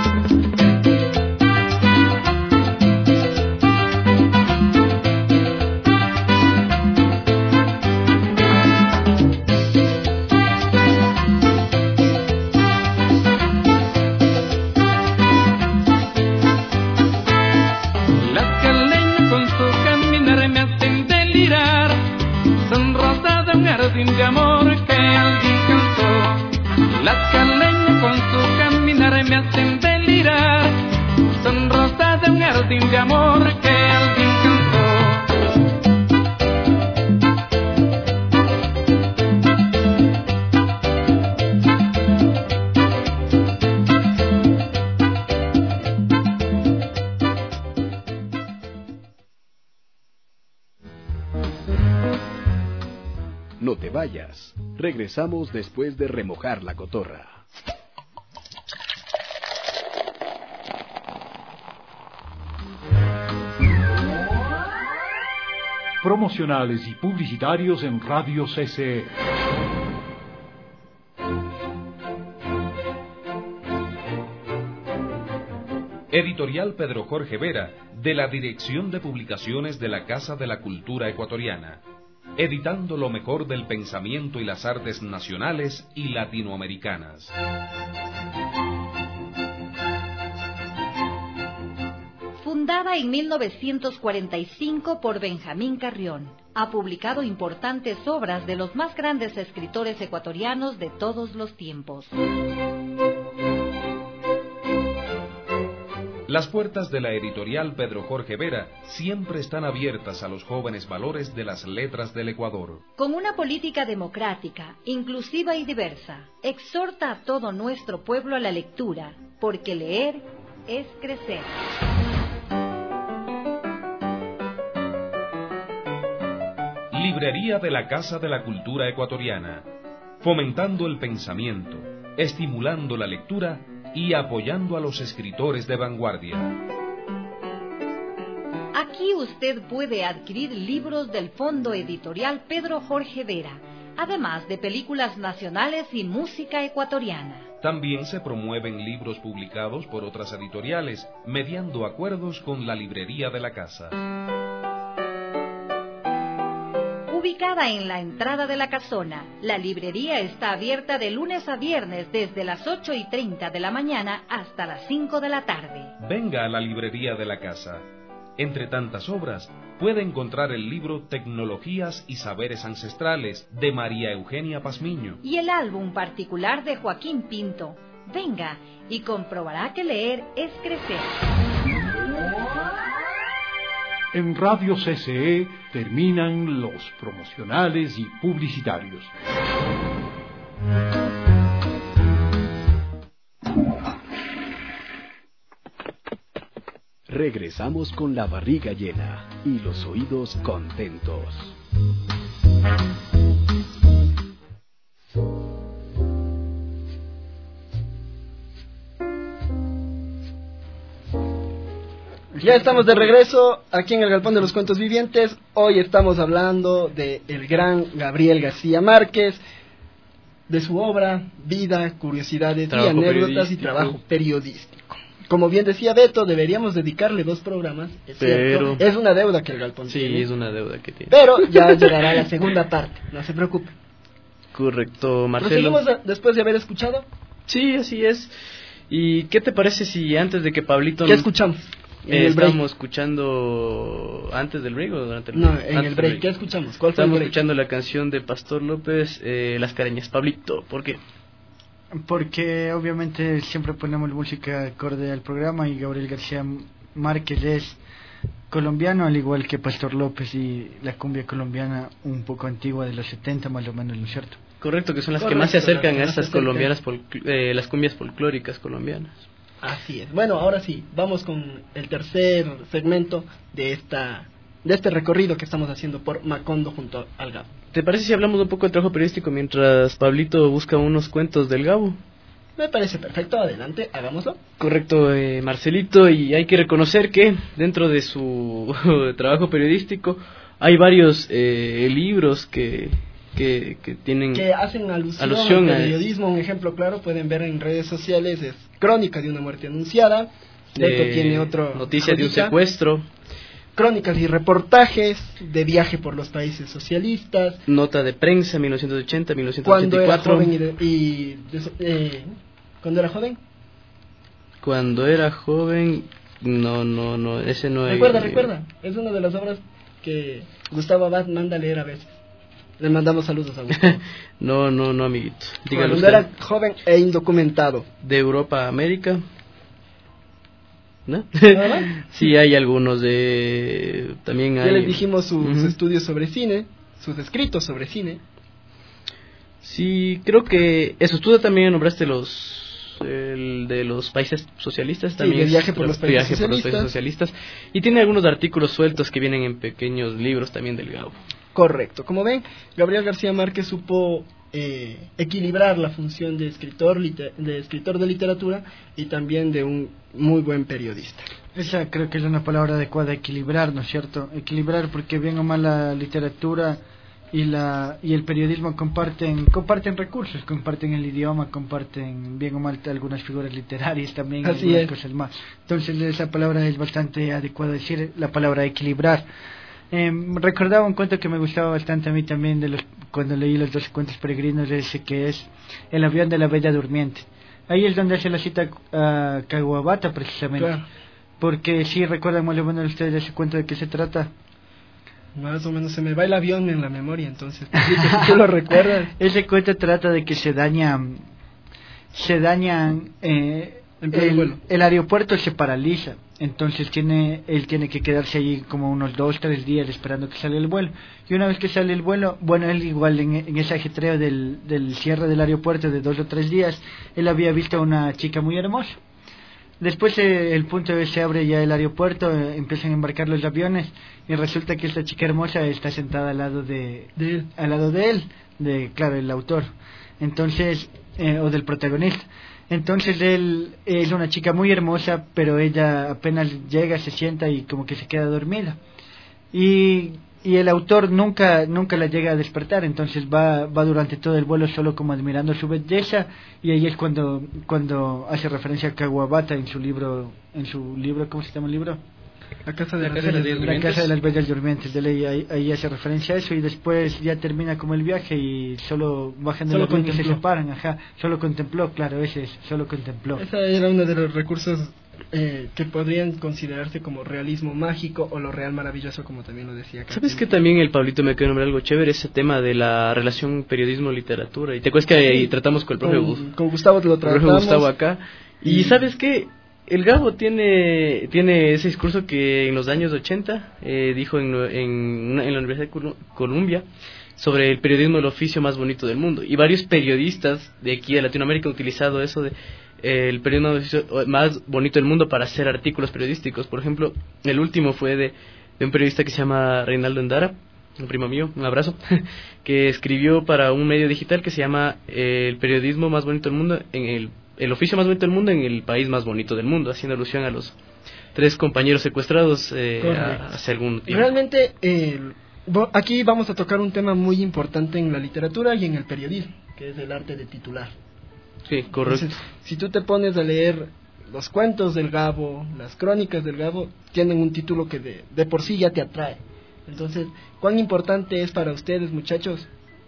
Las caleñas con su caminar me hacen delirar, son rosas de un jardín de amor que alguien cantó. Las caleñas con su caminar me hacen delirar, son rosas de un jardín de amor que alguien cantó. No te vayas. Regresamos después de remojar la cotorra. Promocionales y publicitarios en Radio C C E. Editorial Pedro Jorge Vera, de la Dirección de Publicaciones de la Casa de la Cultura Ecuatoriana. editando lo mejor del pensamiento y las artes nacionales y latinoamericanas. Fundada en mil novecientos cuarenta y cinco por Benjamín Carrión, ha publicado importantes obras de los más grandes escritores ecuatorianos de todos los tiempos. Las puertas de la editorial Pedro Jorge Vera siempre están abiertas a los jóvenes valores de las letras del Ecuador. Con una política democrática, inclusiva y diversa, exhorta a todo nuestro pueblo a la lectura, porque leer es crecer. Librería de la Casa de la Cultura Ecuatoriana, fomentando el pensamiento, estimulando la lectura y apoyando a los escritores de vanguardia. Aquí usted puede adquirir libros del Fondo Editorial Pedro Jorge Vera, además de películas nacionales y música ecuatoriana. También se promueven libros publicados por otras editoriales, mediando acuerdos con la Librería de la Casa. Ubicada en la entrada de la casona, la librería está abierta de lunes a viernes desde las ocho y treinta de la mañana hasta las cinco de la tarde. Venga a la Librería de la Casa. Entre tantas obras, puede encontrar el libro Tecnologías y Saberes Ancestrales de María Eugenia Pazmiño y el álbum particular de Joaquín Pinto. Venga y comprobará que leer es crecer. En Radio C C E terminan los promocionales y publicitarios. Regresamos con la barriga llena y los oídos contentos. Ya estamos de regreso aquí en el Galpón de los Cuentos Vivientes. Hoy estamos hablando de el gran Gabriel García Márquez, de su obra, vida, curiosidades Trabajo y anécdotas y periodístico. trabajo periodístico. Como bien decía Beto, deberíamos dedicarle dos programas, es Pero- cierto, es una deuda que el Galpón Sí, tiene, es una deuda que tiene. pero ya llegará la segunda parte, no se preocupe. Correcto, Marcelo. ¿Proseguimos a- después de haber escuchado? Sí, así es. ¿Y qué te parece si antes de que Pablito... ¿Qué escuchamos? En Eh, el break. estamos escuchando antes del break o durante el No, break? en Antes el del break, ¿qué escuchamos? ¿Cuál fue el Estamos break? escuchando la canción de Pastor López, eh, Las Careñas. Pablito, ¿por qué? Porque obviamente siempre ponemos música acorde al programa y Gabriel García Márquez es colombiano, al igual que Pastor López, y la cumbia colombiana un poco antigua de los setenta más o menos, ¿no es cierto? Correcto, que son las Correcto, que más se acercan las que a más estas se acercan. colombianas, folcl- eh, las cumbias folclóricas colombianas. Así es. Bueno, ahora sí, vamos con el tercer segmento de esta de este recorrido que estamos haciendo por Macondo junto al Gabo. ¿Te parece si hablamos un poco del trabajo periodístico mientras Pablito busca unos cuentos del Gabo? Me parece perfecto, adelante, hagámoslo. Correcto, eh, Marcelito, y hay que reconocer que dentro de su trabajo periodístico hay varios eh, libros que, que, que tienen... Que hacen alusión, Alusión al a- periodismo, un ejemplo claro, pueden ver en redes sociales, es Crónica de una muerte anunciada, Beto eh, tiene otro Noticias de un joyita. secuestro, Crónicas y reportajes de viaje por los países socialistas, nota de prensa mil novecientos ochenta a mil novecientos cuando ochenta y era cuatro. joven y, de- y de- eh, cuando era joven. Cuando era joven, no, no, no, ese no es... Recuerda, recuerda, es una de las obras que Gustavo Abad manda a leer a veces. Le mandamos saludos a Gustavo. No, no, no, amiguito. Dígalo Cuando usted. era joven e indocumentado. De Europa a América. ¿No? ¿Nada más? Sí, hay algunos de... También hay... Ya les dijimos sus Ujú. estudios sobre cine, sus escritos sobre cine. Sí, creo que eso. Tú también nombraste los el de los países socialistas también. de es viaje por tra- los países viaje por los socialistas. países socialistas. Y tiene algunos artículos sueltos que vienen en pequeños libros también del Gabo. Correcto. Como ven, Gabriel García Márquez supo eh, equilibrar la función de escritor, liter- de escritor de literatura y también de un muy buen periodista. Esa creo que es una palabra adecuada, equilibrar, ¿no es cierto? Equilibrar, porque bien o mal la literatura y la y el periodismo comparten comparten recursos, comparten el idioma, comparten bien o mal algunas figuras literarias también, Así algunas es. cosas más. Entonces esa palabra es bastante adecuada decir, la palabra equilibrar. Eh, recordaba un cuento que me gustaba bastante a mí también de los cuando leí los doce cuentos peregrinos, ese que es El avión de la Bella Durmiente. Ahí es donde hace la cita a Kawabata precisamente. Claro. Porque sí recuerdan más o menos ustedes ese cuento de qué se trata. Más o menos se me va el avión en la memoria, entonces si tú lo recuerdas. Ese cuento trata de que se daña se dañan eh, el, el aeropuerto se paraliza, entonces tiene él tiene que quedarse allí como unos dos tres días esperando que salga el vuelo, y una vez que sale el vuelo, bueno, él igual en, en ese ajetreo del, del cierre del aeropuerto de dos o tres días, él había visto a una chica muy hermosa. Después eh, el punto de se abre ya el aeropuerto, eh, empiezan a embarcar los aviones y resulta que esta chica hermosa está sentada al lado de, de él, al lado de él, de claro, el autor, entonces eh, o del protagonista. Entonces él es una chica muy hermosa, pero ella apenas llega, se sienta y como que se queda dormida. Y y el autor nunca nunca la llega a despertar, entonces va va durante todo el vuelo solo como admirando su belleza, y ahí es cuando cuando hace referencia a Kawabata en su libro en su libro ¿cómo se llama el libro? La casa de, la las, casa bellas de, la casa de las bellas durmientes de ley. Ahí, ahí hace referencia a eso, y después ya termina como el viaje y solo bajan de la avión y se separan. Ajá, solo contempló, claro, ese es, solo contempló. Ese era uno de los recursos eh, que podrían considerarse como realismo mágico o lo real maravilloso, como también lo decía acá. ¿Sabes que también el Pablito me quedó nombrar algo chévere? Ese tema de la relación periodismo-literatura. Y te acuerdas que sí, ahí tratamos con el profe con, con Gustavo lo tratamos. Profe Gustavo acá. Y, y ¿sabes qué? El Gabo tiene tiene ese discurso que en los años ochenta eh, dijo en, en, en la Universidad de Columbia sobre el periodismo, el oficio más bonito del mundo. Y varios periodistas de aquí de Latinoamérica han utilizado eso de eh, el periodismo más bonito del mundo para hacer artículos periodísticos. Por ejemplo, el último fue de, de un periodista que se llama Reinaldo Endara, un primo mío, un abrazo, que escribió para un medio digital que se llama eh, el periodismo más bonito del mundo en el el oficio más bonito del mundo en el país más bonito del mundo, haciendo alusión a los tres compañeros secuestrados eh, a, hace algún tiempo. Realmente, eh, aquí vamos a tocar un tema muy importante en la literatura y en el periodismo, que es el arte de titular. Sí, correcto. Entonces, si tú te pones a leer los cuentos del Gabo, las crónicas del Gabo, tienen un título que de, de por sí ya te atrae. Entonces, ¿cuán importante es para ustedes, muchachos,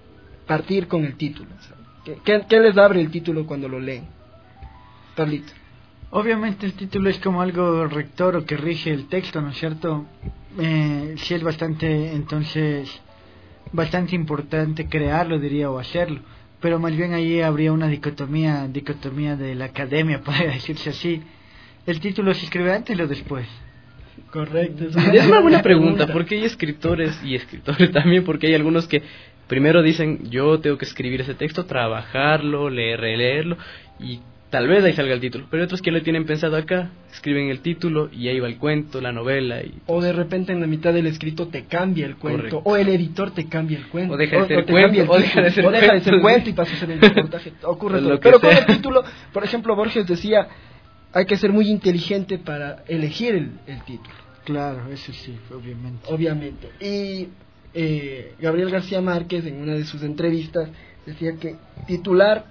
partir con el título? O sea, ¿qué, qué, ¿Qué les abre el título cuando lo leen? Pablito. Obviamente el título es como algo rector o que rige el texto, ¿no es cierto? Eh, sí es bastante, entonces, bastante importante crearlo, diría, o hacerlo. Pero más bien ahí habría una dicotomía, dicotomía de la academia, podría decirse así. ¿El título se escribe antes o después? Correcto. Es una, es una buena pregunta, porque hay escritores y escritores también, porque hay algunos que primero dicen, yo tengo que escribir ese texto, trabajarlo, leer, releerlo, y tal vez ahí salga el título, pero hay otros que lo tienen pensado acá, escriben el título y ahí va el cuento, la novela. Y o de repente en la mitad del escrito te cambia el cuento, correcto, o el editor te cambia el cuento, o deja de ser, o cuento, el o deja de ser, o deja de ser cuento y pasa a ser el reportaje. Ocurre todo. Pero con el título, por ejemplo, Borges decía, hay que ser muy inteligente para elegir el, el título. Claro, eso sí, obviamente. Obviamente. Y eh, Gabriel García Márquez, en una de sus entrevistas, decía que titular,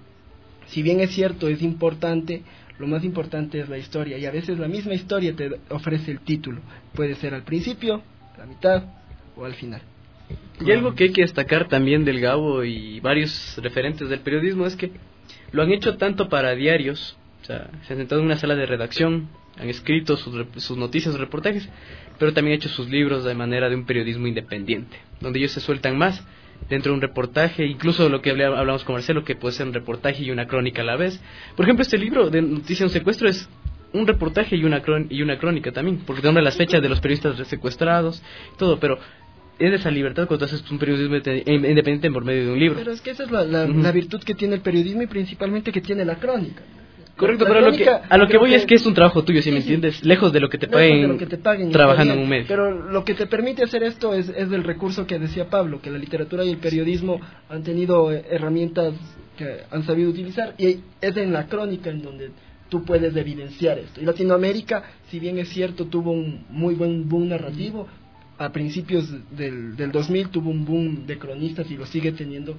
si bien es cierto, es importante, lo más importante es la historia, y a veces la misma historia te ofrece el título. Puede ser al principio, a la mitad o al final. Y algo que hay que destacar también del Gabo y varios referentes del periodismo es que lo han hecho tanto para diarios, o sea, se han sentado en una sala de redacción, han escrito sus, sus noticias, sus reportajes, pero también han hecho sus libros de manera de un periodismo independiente, donde ellos se sueltan más dentro de un reportaje, incluso lo que hablamos con Marcelo, que puede ser un reportaje y una crónica a la vez. Por ejemplo, este libro de Noticias de un secuestro es un reportaje y una, cron- y una crónica también, porque nombra las fechas de los periodistas secuestrados, todo, pero es esa libertad cuando haces un periodismo independiente por medio de un libro. Pero es que esa es la, la, uh-huh. la virtud que tiene el periodismo y principalmente que tiene la crónica. Correcto, pero lo que, a lo que voy que, es que es un trabajo tuyo, si sí, me entiendes, sí, lejos de lo que te paguen, lo que te paguen trabajando en un medio. Pero lo que te permite hacer esto es, es del recurso que decía Pablo, que la literatura y el periodismo han tenido herramientas que han sabido utilizar, y es en la crónica en donde tú puedes evidenciar esto. Y Latinoamérica, si bien es cierto, tuvo un muy buen boom narrativo, a principios del, del dos mil tuvo un boom de cronistas y lo sigue teniendo, que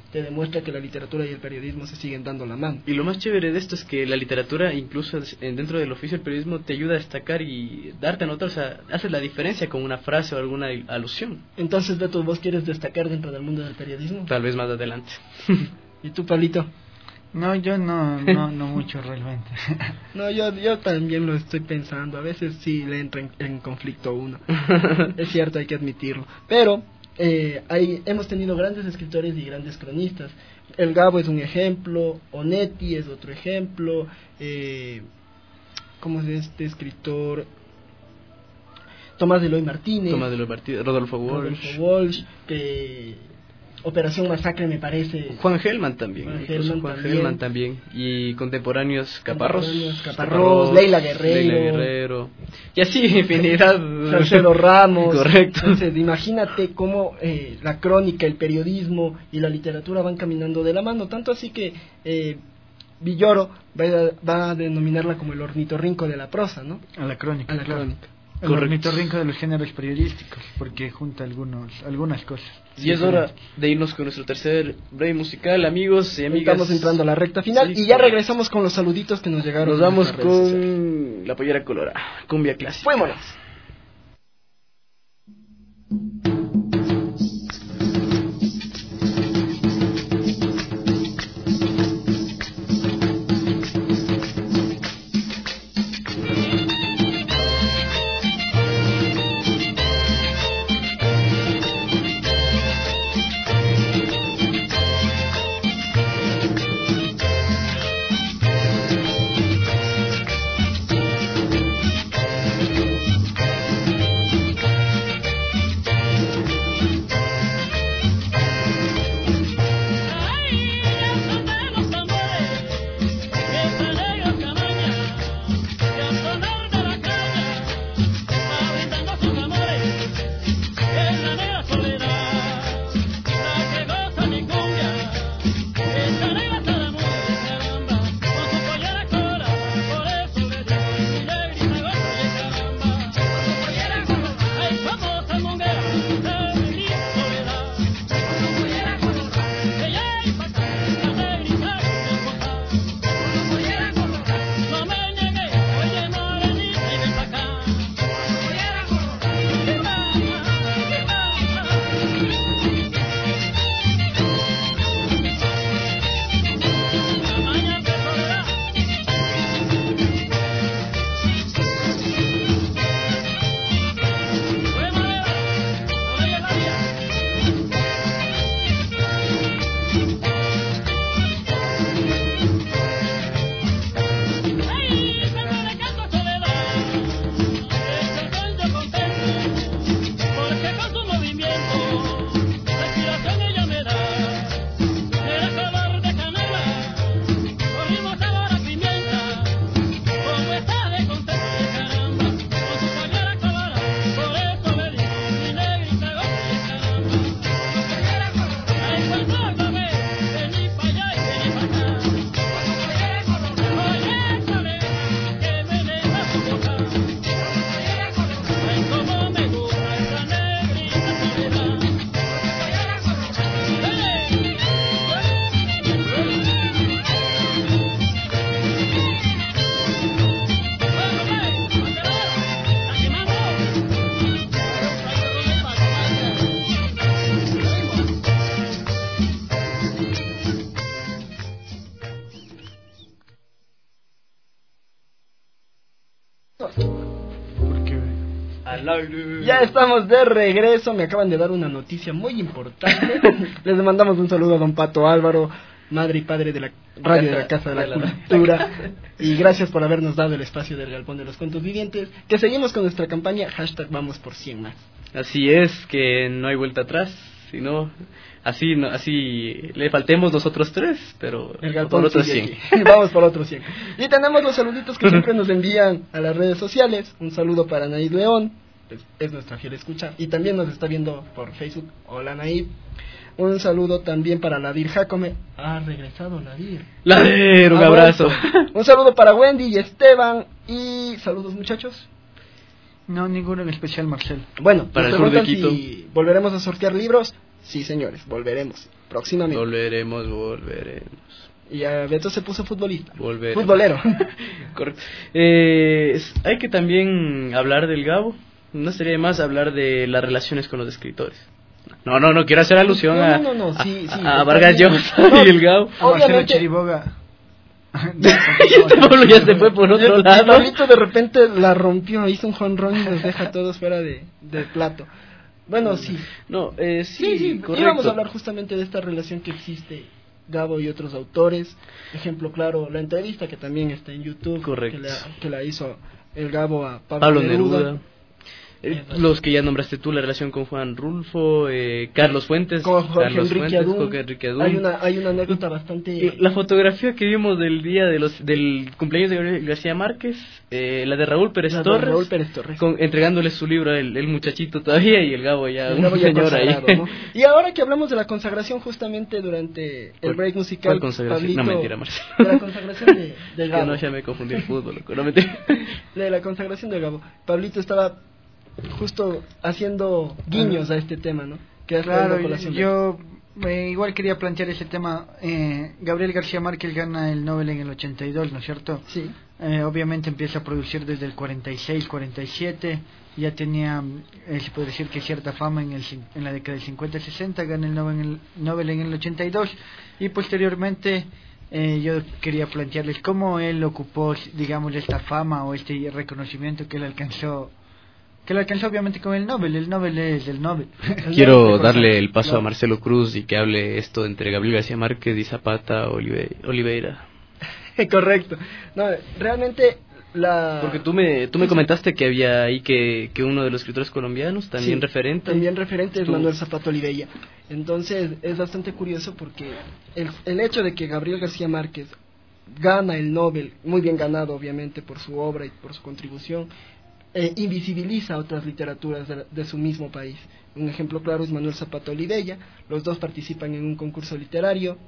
te demuestra que la literatura y el periodismo se siguen dando la mano. Y lo más chévere de esto es que la literatura, incluso dentro del oficio del periodismo, te ayuda a destacar y darte a notar, o sea, haces la diferencia con una frase o alguna alusión. Entonces, Beto, ¿vos quieres destacar dentro del mundo del periodismo? Tal vez más adelante. ¿Y tú, Pablito? No, yo no, no, no mucho realmente. No, yo, yo también lo estoy pensando. A veces sí le entra en, en conflicto uno. Es cierto, hay que admitirlo. Pero eh, hay, hemos tenido grandes escritores y grandes cronistas. El Gabo es un ejemplo, Onetti es otro ejemplo. Eh, ¿Cómo es este escritor? Tomás Eloy Martínez. Tomás Eloy Martínez, Rodolfo Walsh. Rodolfo Walsh, que... Operación Masacre me parece. Juan Gelman también. Juan Gelman, Juan también. Gelman también. Y contemporáneos Caparrós. Contemporáneos Caparrós, Leila Guerrero. Leila Guerrero. Y así, infinidad. Salcedo Ramos. Correcto. Entonces, imagínate cómo eh, la crónica, el periodismo y la literatura van caminando de la mano. Tanto así que eh, Villoro va a, va a denominarla como el ornitorrinco de la prosa, ¿no? A la crónica. A la claro. crónica. El ornitorrinco de los géneros periodísticos, porque junta algunos, algunas cosas. Y es hora de irnos con nuestro tercer break musical, amigos y amigas. Estamos entrando a la recta final sí, y ya regresamos con los saluditos que nos llegaron. Nos vamos con la pollera colorada, cumbia clásica. Fuémonos. Ya estamos de regreso, me acaban de dar una noticia muy importante. Les mandamos un saludo a don Pato Álvaro, madre y padre de la radio de la Casa de la Cultura, y gracias por habernos dado el espacio del Galpón de los Cuentos Vivientes, que seguimos con nuestra campaña hashtag vamos por cien más. Así es, que no hay vuelta atrás, sino así no, así le faltemos nosotros tres, pero el Galpón por otros cien. Vamos por otros cien. Y tenemos los saluditos que siempre nos envían a las redes sociales. Un saludo para Naid León, es, es nuestra fiel escucha, y también nos está viendo por Facebook. Hola Naid. Un saludo también para Nadir Jacome. Ha regresado Nadir. Nadir, un abrazo. Un saludo para Wendy y Esteban. Y saludos muchachos. No, ninguno en especial, Marcel. Bueno, para el sur de Quito. Si volveremos a sortear libros. Sí, señores, volveremos próximamente. Volveremos, volveremos. Y a Beto se puso futbolista. Volveremos. Futbolero. Correcto. Eh, hay que también hablar del Gabo. No sería de más hablar de las relaciones con los escritores. No, no, no quiero hacer alusión no, a, no, no, no, a, sí, sí, a, a Vargas Llosa no, y el Gabo. A Marcelo Chiriboga. Este Pablo ya se fue por otro el, lado. El Pablito de repente la rompió, hizo un jonrón y nos deja a todos fuera de, de plato. Bueno, sí. No, eh, sí, sí, sí, correcto. íbamos a hablar justamente de esta relación que existe Gabo y otros autores. Ejemplo claro, la entrevista que también está en YouTube. Correcto. Que la, que la hizo el Gabo a Pablo, Pablo Neruda. Neruda. Eh, los que ya nombraste tú, la relación con Juan Rulfo, eh, Carlos Fuentes, con Jorge Carlos Enrique Fuentes, Adún. Jorge Enrique Adún. Hay una, hay una anécdota bastante... La fotografía que vimos del día de los del cumpleaños de Gabriel García Márquez, eh, la de Raúl Pérez la Torres, de Raúl Pérez Torres. Con, entregándole su libro el, el muchachito todavía y el Gabo ya, el un Gabo ya señor ahí. ¿No? Y ahora que hablamos de la consagración justamente durante el break musical, ¿Cuál consagración? Pablito, No, mentira, Marcelo. de la consagración de, de Gabo. Que no, ya me confundí el fútbol, loco, no mentira. De la consagración de Gabo. Pablito estaba justo haciendo guiños a este tema, ¿no? Que claro, yo eh, igual quería plantear ese tema. eh, Gabriel García Márquez gana el Nobel en el ochenta y dos, ¿no es cierto? Sí. Eh, obviamente empieza a producir desde el cuarenta y seis, cuarenta y siete, ya tenía, eh, se puede decir que cierta fama en, el, en la década del cincuenta y sesenta, gana el Nobel en el, Nobel en el ochenta y dos, y posteriormente eh, yo quería plantearles cómo él ocupó, digamos, esta fama o este reconocimiento que él alcanzó que lo alcanzó obviamente con el Nobel. El Nobel es el Nobel. Quiero darle el paso claro. a Marcelo Cruz y que hable esto entre Gabriel García Márquez y Zapata Olive, Oliveira. Correcto. No, realmente la... Porque tú me tú me comentaste que había ahí que, que uno de los escritores colombianos, también sí, referente. También referente es Manuel Zapata Oliveira. Entonces es bastante curioso porque el, el hecho de que Gabriel García Márquez gana el Nobel, muy bien ganado obviamente por su obra y por su contribución, Eh, invisibiliza otras literaturas de, de su mismo país. Un ejemplo claro es Manuel Zapata Oliveira. Los dos participan en un concurso literario.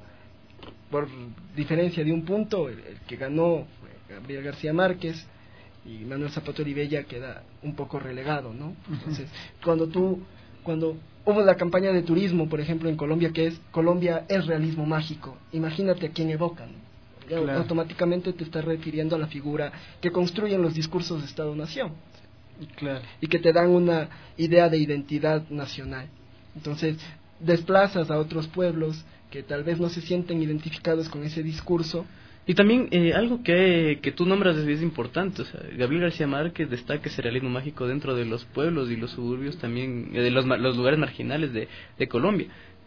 Por diferencia de un punto, el, el que ganó fue Gabriel García Márquez y Manuel Zapata Oliveira queda un poco relegado, ¿no? Entonces, uh-huh. cuando tú, cuando hubo la campaña de turismo, por ejemplo, en Colombia, que es Colombia es realismo mágico, imagínate a quién evocan. Claro. Automáticamente te estás refiriendo a la figura que construyen los discursos de Estado-Nación. Claro. Y que te dan una idea de identidad nacional. Entonces desplazas a otros pueblos que tal vez no se sienten identificados con ese discurso. Y también eh, algo que, que tú nombras es importante, o sea, Gabriel García Márquez destaca ese realismo mágico dentro de los pueblos y los suburbios también, eh, de los, los lugares marginales de, de Colombia.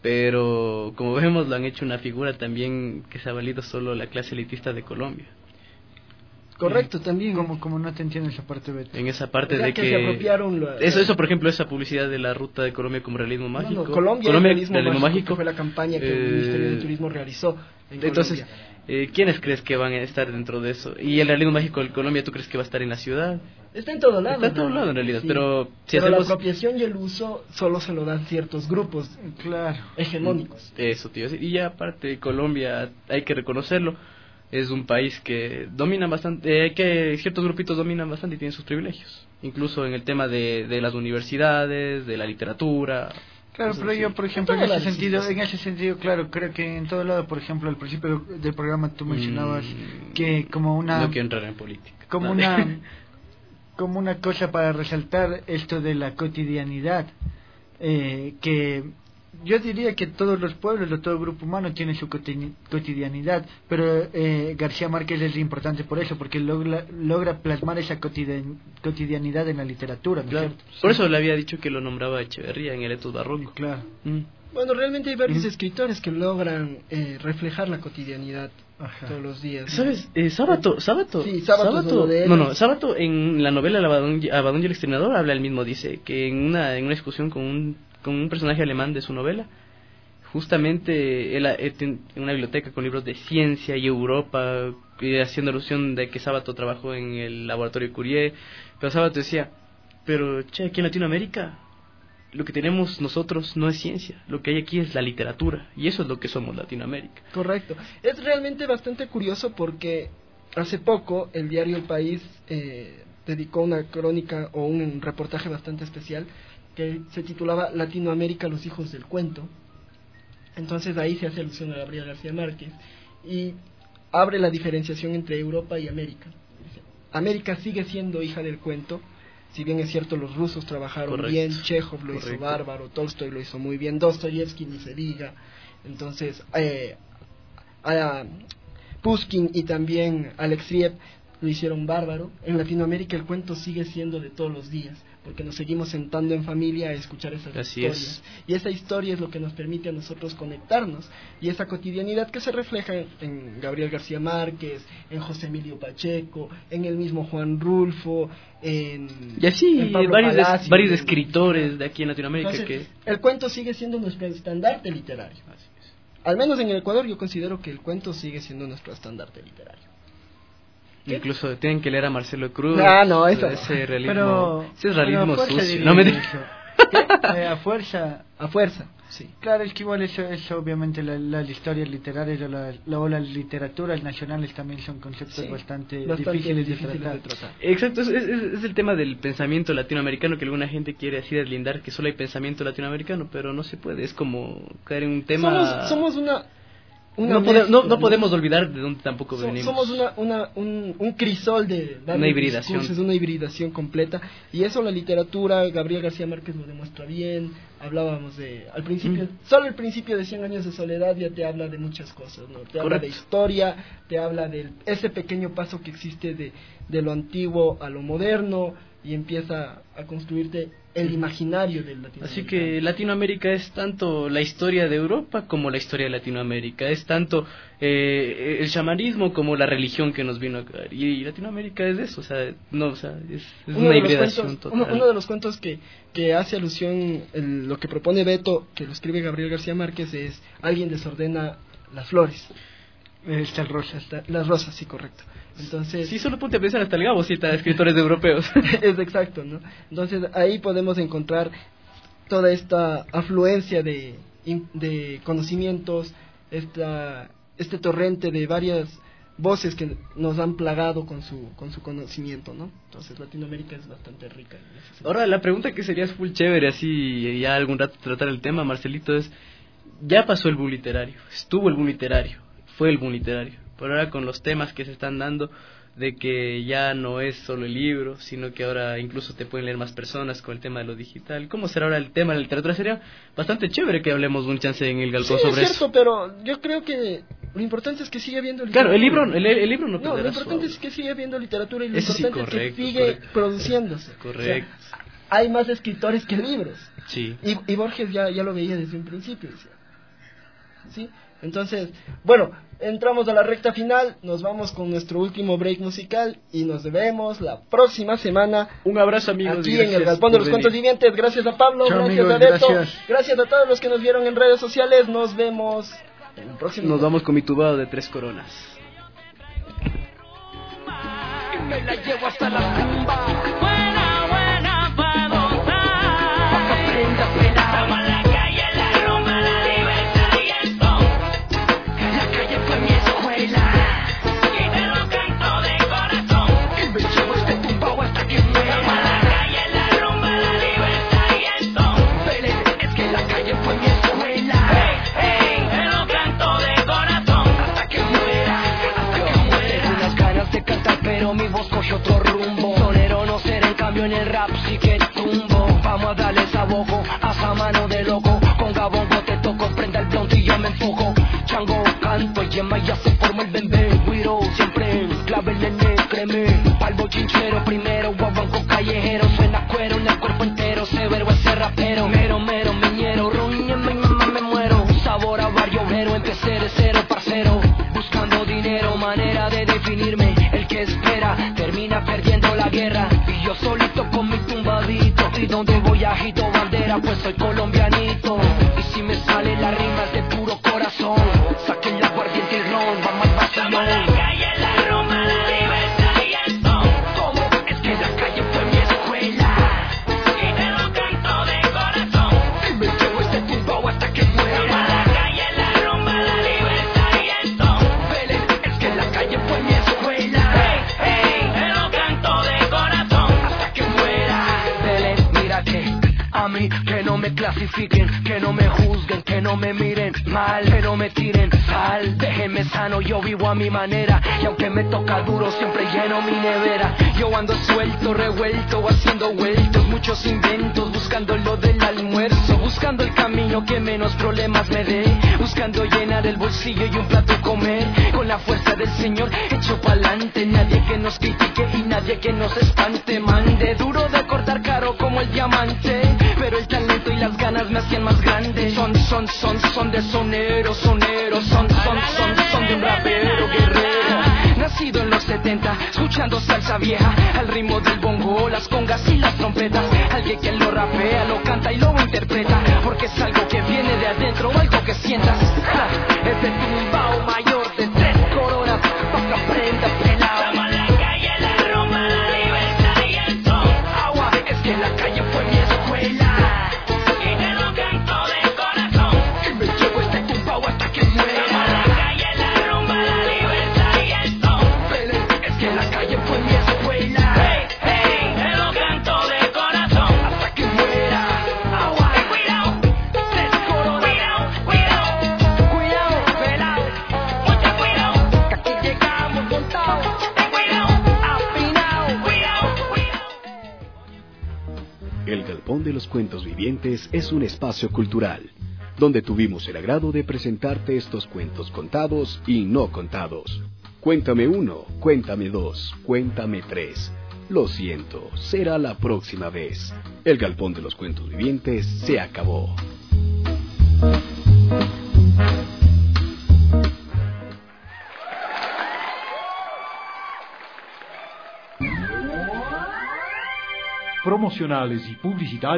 Pero como vemos lo han hecho una figura también que se ha valido solo la clase elitista de Colombia. Correcto, también. Como, como no te entiendo esa parte, Beto. En esa parte o sea, de que, que... se apropiaron la... eso, eso, por ejemplo, esa publicidad de la ruta de Colombia como realismo mágico. No, no, Colombia, Colombia realismo, realismo mágico, mágico. Fue la campaña que eh, el Ministerio de Turismo realizó en entonces, Colombia. Eh, ¿quiénes crees que van a estar dentro de eso? ¿Y el realismo mágico de Colombia tú crees que va a estar en la ciudad? Está en todo lado. Está en todo lado en realidad, sí. pero... Si pero hacemos... la apropiación y el uso solo se lo dan ciertos grupos, claro, hegemónicos. Eso, tío. Y ya aparte, Colombia, hay que reconocerlo, es un país que domina bastante, eh, que ciertos grupitos dominan bastante y tienen sus privilegios, incluso en el tema de, de las universidades, de la literatura. Claro, pero yo, por ejemplo, en ese sentido, en ese sentido, claro, creo que en todo lado, por ejemplo, al principio del programa tú mencionabas mm, que como una... No quiero entrar en política. Como no, una... como una cosa para resaltar esto de la cotidianidad, eh, que yo diría que todos los pueblos o todo grupo humano tiene su cotidianidad, pero eh, García Márquez es importante por eso, porque logra, logra plasmar esa cotidian, cotidianidad en la literatura, ¿no claro. es cierto? Por sí. eso le había dicho que lo nombraba Echeverría en el Etos Barroco. Claro. Mm. Bueno, realmente hay varios mm. escritores que logran eh, reflejar la cotidianidad. Ajá. Todos los días. ¿Sabes? Eh, Sábato, Sábato. Sí, Sábato. Sábato de no, no, Sábato en la novela Abadón y el exterminador habla el mismo, dice que en una en una discusión con un con un personaje alemán de su novela, justamente él, él en una biblioteca con libros de ciencia y Europa, y haciendo alusión de que Sábato trabajó en el laboratorio Curie, pero Sábato decía, pero che, aquí en Latinoamérica lo que tenemos nosotros no es ciencia, lo que hay aquí es la literatura, y eso es lo que somos Latinoamérica. Correcto. Es realmente bastante curioso porque hace poco el diario El País eh, dedicó una crónica o un reportaje bastante especial que se titulaba Latinoamérica, los hijos del cuento, Entonces ahí se hace alusión a Gabriel García Márquez y abre la diferenciación entre Europa y América. América sigue siendo hija del cuento, si bien es cierto los rusos trabajaron Correcto. bien, Chekhov lo Correcto. hizo bárbaro, Tolstoy lo hizo muy bien, Dostoyevsky ni se diga, entonces eh, a Pushkin y también Alexiev lo hicieron bárbaro. En Latinoamérica el cuento sigue siendo de todos los días, porque nos seguimos sentando en familia a escuchar esas Así historias. Es. Y esa historia es lo que nos permite a nosotros conectarnos. Y esa cotidianidad que se refleja en, en Gabriel García Márquez, en José Emilio Pacheco, en el mismo Juan Rulfo, en... Y así, en varios, Palacio, varios en, escritores de aquí en Latinoamérica. Entonces, que el cuento sigue siendo nuestro estandarte literario. Así es. Al menos en el Ecuador yo considero que el cuento sigue siendo nuestro estandarte literario. ¿Qué? Incluso tienen que leer a Marcelo Cruz. Ah, no, eso ese realismo, pero, ese es realismo pero sucio. No me eh, a fuerza, a fuerza, sí. Claro, es que igual eso es obviamente la, la, la historia literaria, la, la, o las literaturas nacionales también son conceptos sí, bastante, bastante difíciles, difíciles de, tratar. de tratar. Exacto, es, es, es el tema del pensamiento latinoamericano que alguna gente quiere así deslindar que solo hay pensamiento latinoamericano, pero no se puede, es como caer en un tema. Somos, somos una No, mezcla, pode, no, no podemos olvidar de dónde tampoco so, venimos. Somos una, una, un, un crisol de una hibridación. Discursos, una hibridación completa. Y eso la literatura, Gabriel García Márquez lo demuestra bien. Hablábamos de, al principio, mm. solo el principio de Cien años de soledad ya te habla de muchas cosas, ¿no? Te Correcto. habla de historia, te habla de ese pequeño paso que existe de, de lo antiguo a lo moderno y empieza a construirte el imaginario del Latinoamérica. Así que Latinoamérica es tanto la historia de Europa como la historia de Latinoamérica, es tanto eh, el chamanismo como la religión que nos vino a crear, y Latinoamérica es eso, o sea, no, o sea, es, es una hibridación total. Uno, uno de los cuentos que, que hace alusión, el, lo que propone Beto, que lo escribe Gabriel García Márquez, es alguien desordena las flores. Estas rosas. Las rosas, sí, correcto. Entonces, sí, solo ponte a pensar, hasta el Gabo cita escritores europeos. Es exacto, ¿no? Entonces ahí podemos encontrar toda esta afluencia de, de conocimientos, esta, este torrente de varias voces que nos han plagado con su con su conocimiento, ¿no? Entonces Latinoamérica es bastante rica en ese sentido. Ahora la pregunta que sería full chévere, así ya algún rato tratar el tema, Marcelito, es, ya pasó el boom literario, estuvo el boom literario, fue el boom literario, pero ahora con los temas que se están dando, de que ya no es solo el libro, sino que ahora incluso te pueden leer más personas con el tema de lo digital. ¿Cómo será ahora el tema de la literatura? Sería bastante chévere que hablemos un chance en el galpón sí, sobre es cierto, eso. Pero yo creo que lo importante es que siga habiendo literatura. Claro, el libro, el, el libro no No, lo importante es que siga habiendo literatura y lo eso importante sí, correcto, es que sigue correcto. produciéndose. Correcto. O sea, hay más escritores que libros. Sí. Y, y Borges ya, ya lo veía desde un principio, decía. ¿Sí? Entonces, bueno, entramos a la recta final, nos vamos con nuestro último break musical y nos vemos la próxima semana. Un abrazo, amigos. Aquí en el Galpón de los Cuentos Vivientes. Gracias a Pablo, Chao, gracias amigos, a Beto, gracias. gracias a todos los que nos vieron en redes sociales. Nos vemos en el próximo. Nos vamos con mi tubado de tres coronas. Y me la llevo hasta la tumba. Buena, buena pa' gozar. Pa' que aprendas a pelar. Vamos a la calle, la rumba, la libertad y el son. La calle fue mi escuela. Y te lo canto de corazón. Y me llevo este tumbao hasta que muera. Vamos a la calle, la rumba, la libertad y el son. Belén, es que la calle fue mi escuela. Hey, hey, te lo canto de corazón. Hasta que muera, hasta que muera. Tengo unas ganas de cantar, pero mi voz coge otro rumbo. Sonero no será, en cambio en el rap sí que tumbo. Vamos a darle saboco, a esa mano de loco. Con gabongo te toco, prenda el blonto y yo me enfoco. Chango, canto, yema y ya se forma el bembé. Guiro, siempre, clave el nene, créeme. Palvo chinchero primero, guabanco callejero. Suena cuero en el cuerpo entero, severo ese rapero. Mero, mero, miñero, roñe, me, me, me muero. Sabor a barrio obrero, empecé de cero, parcero. Buscando dinero, manera de definirme. El que espera, termina perdiendo la guerra. Y yo solito con mi tumbadito. Y donde voy agito bandera, pues soy colombianito. Y si me salen las rimas de puro corazón, saquen la aguardiente y ron, vamos al vacilón. Vamos a la calle, la rumba, la libertad y el son. ¿Cómo? Es que la calle fue mi escuela. Y te lo canto de corazón. Y me llevo este tumbao hasta que muera. Vamos a la calle, la rumba, la libertad y el son. Belén, es que la calle fue mi escuela. Hey, hey, te lo canto de corazón hasta que muera. Belén, mira que a mí que no me me clasifiquen, que no me juzguen, que no me miren mal, que no me tiren sal. Déjenme sano, yo vivo a mi manera, y aunque me toca duro siempre lleno mi nevera. Yo ando suelto, revuelto, haciendo vueltos, muchos inventos, buscando lo del almuerzo, buscando el camino que menos problemas me dé, buscando llenar el bolsillo y un plato comer. Con la fuerza del Señor hecho pa'lante, nadie que nos critique y nadie que nos espante. Mande duro de cortar caro como el diamante, pero el talento y las ganas me hacían más grande. Son, son, son, son de sonero, sonero, son, son, son, son de un rapero guerrero. Nacido en los setenta, escuchando salsa vieja, al ritmo del bongo, las congas y las trompetas. Alguien que lo rapea, lo canta y lo interpreta, porque es algo que viene de adentro, algo que sientas. Ja, ese tumbao mayor de tres coronas, pa' que aprenda pelado. Estamos en la calle, la rumba, la libertad y el son. Agua, es que la calle fue mi escuela, y te lo canto de corazón, y me llevo este tumbao hasta que muera. Estamos en la calle, la rumba, la libertad y el son. Es que la calle fue mi escuela, hey, hey, te lo canto de corazón, hasta que muera. Agua, cuidado, tres coronas, cuidado, cuidado, cuidado, pelado, mucho cuidado, que aquí llegamos montados, cuidado, afinado, cuidado, cuidado. El Galpón de los Cuentos Vivientes es un espacio cultural, donde tuvimos el agrado de presentarte estos cuentos contados y no contados. Cuéntame uno, cuéntame dos, cuéntame tres. Lo siento, será la próxima vez. El Galpón de los Cuentos Vivientes se acabó. Promocionales y publicitarios.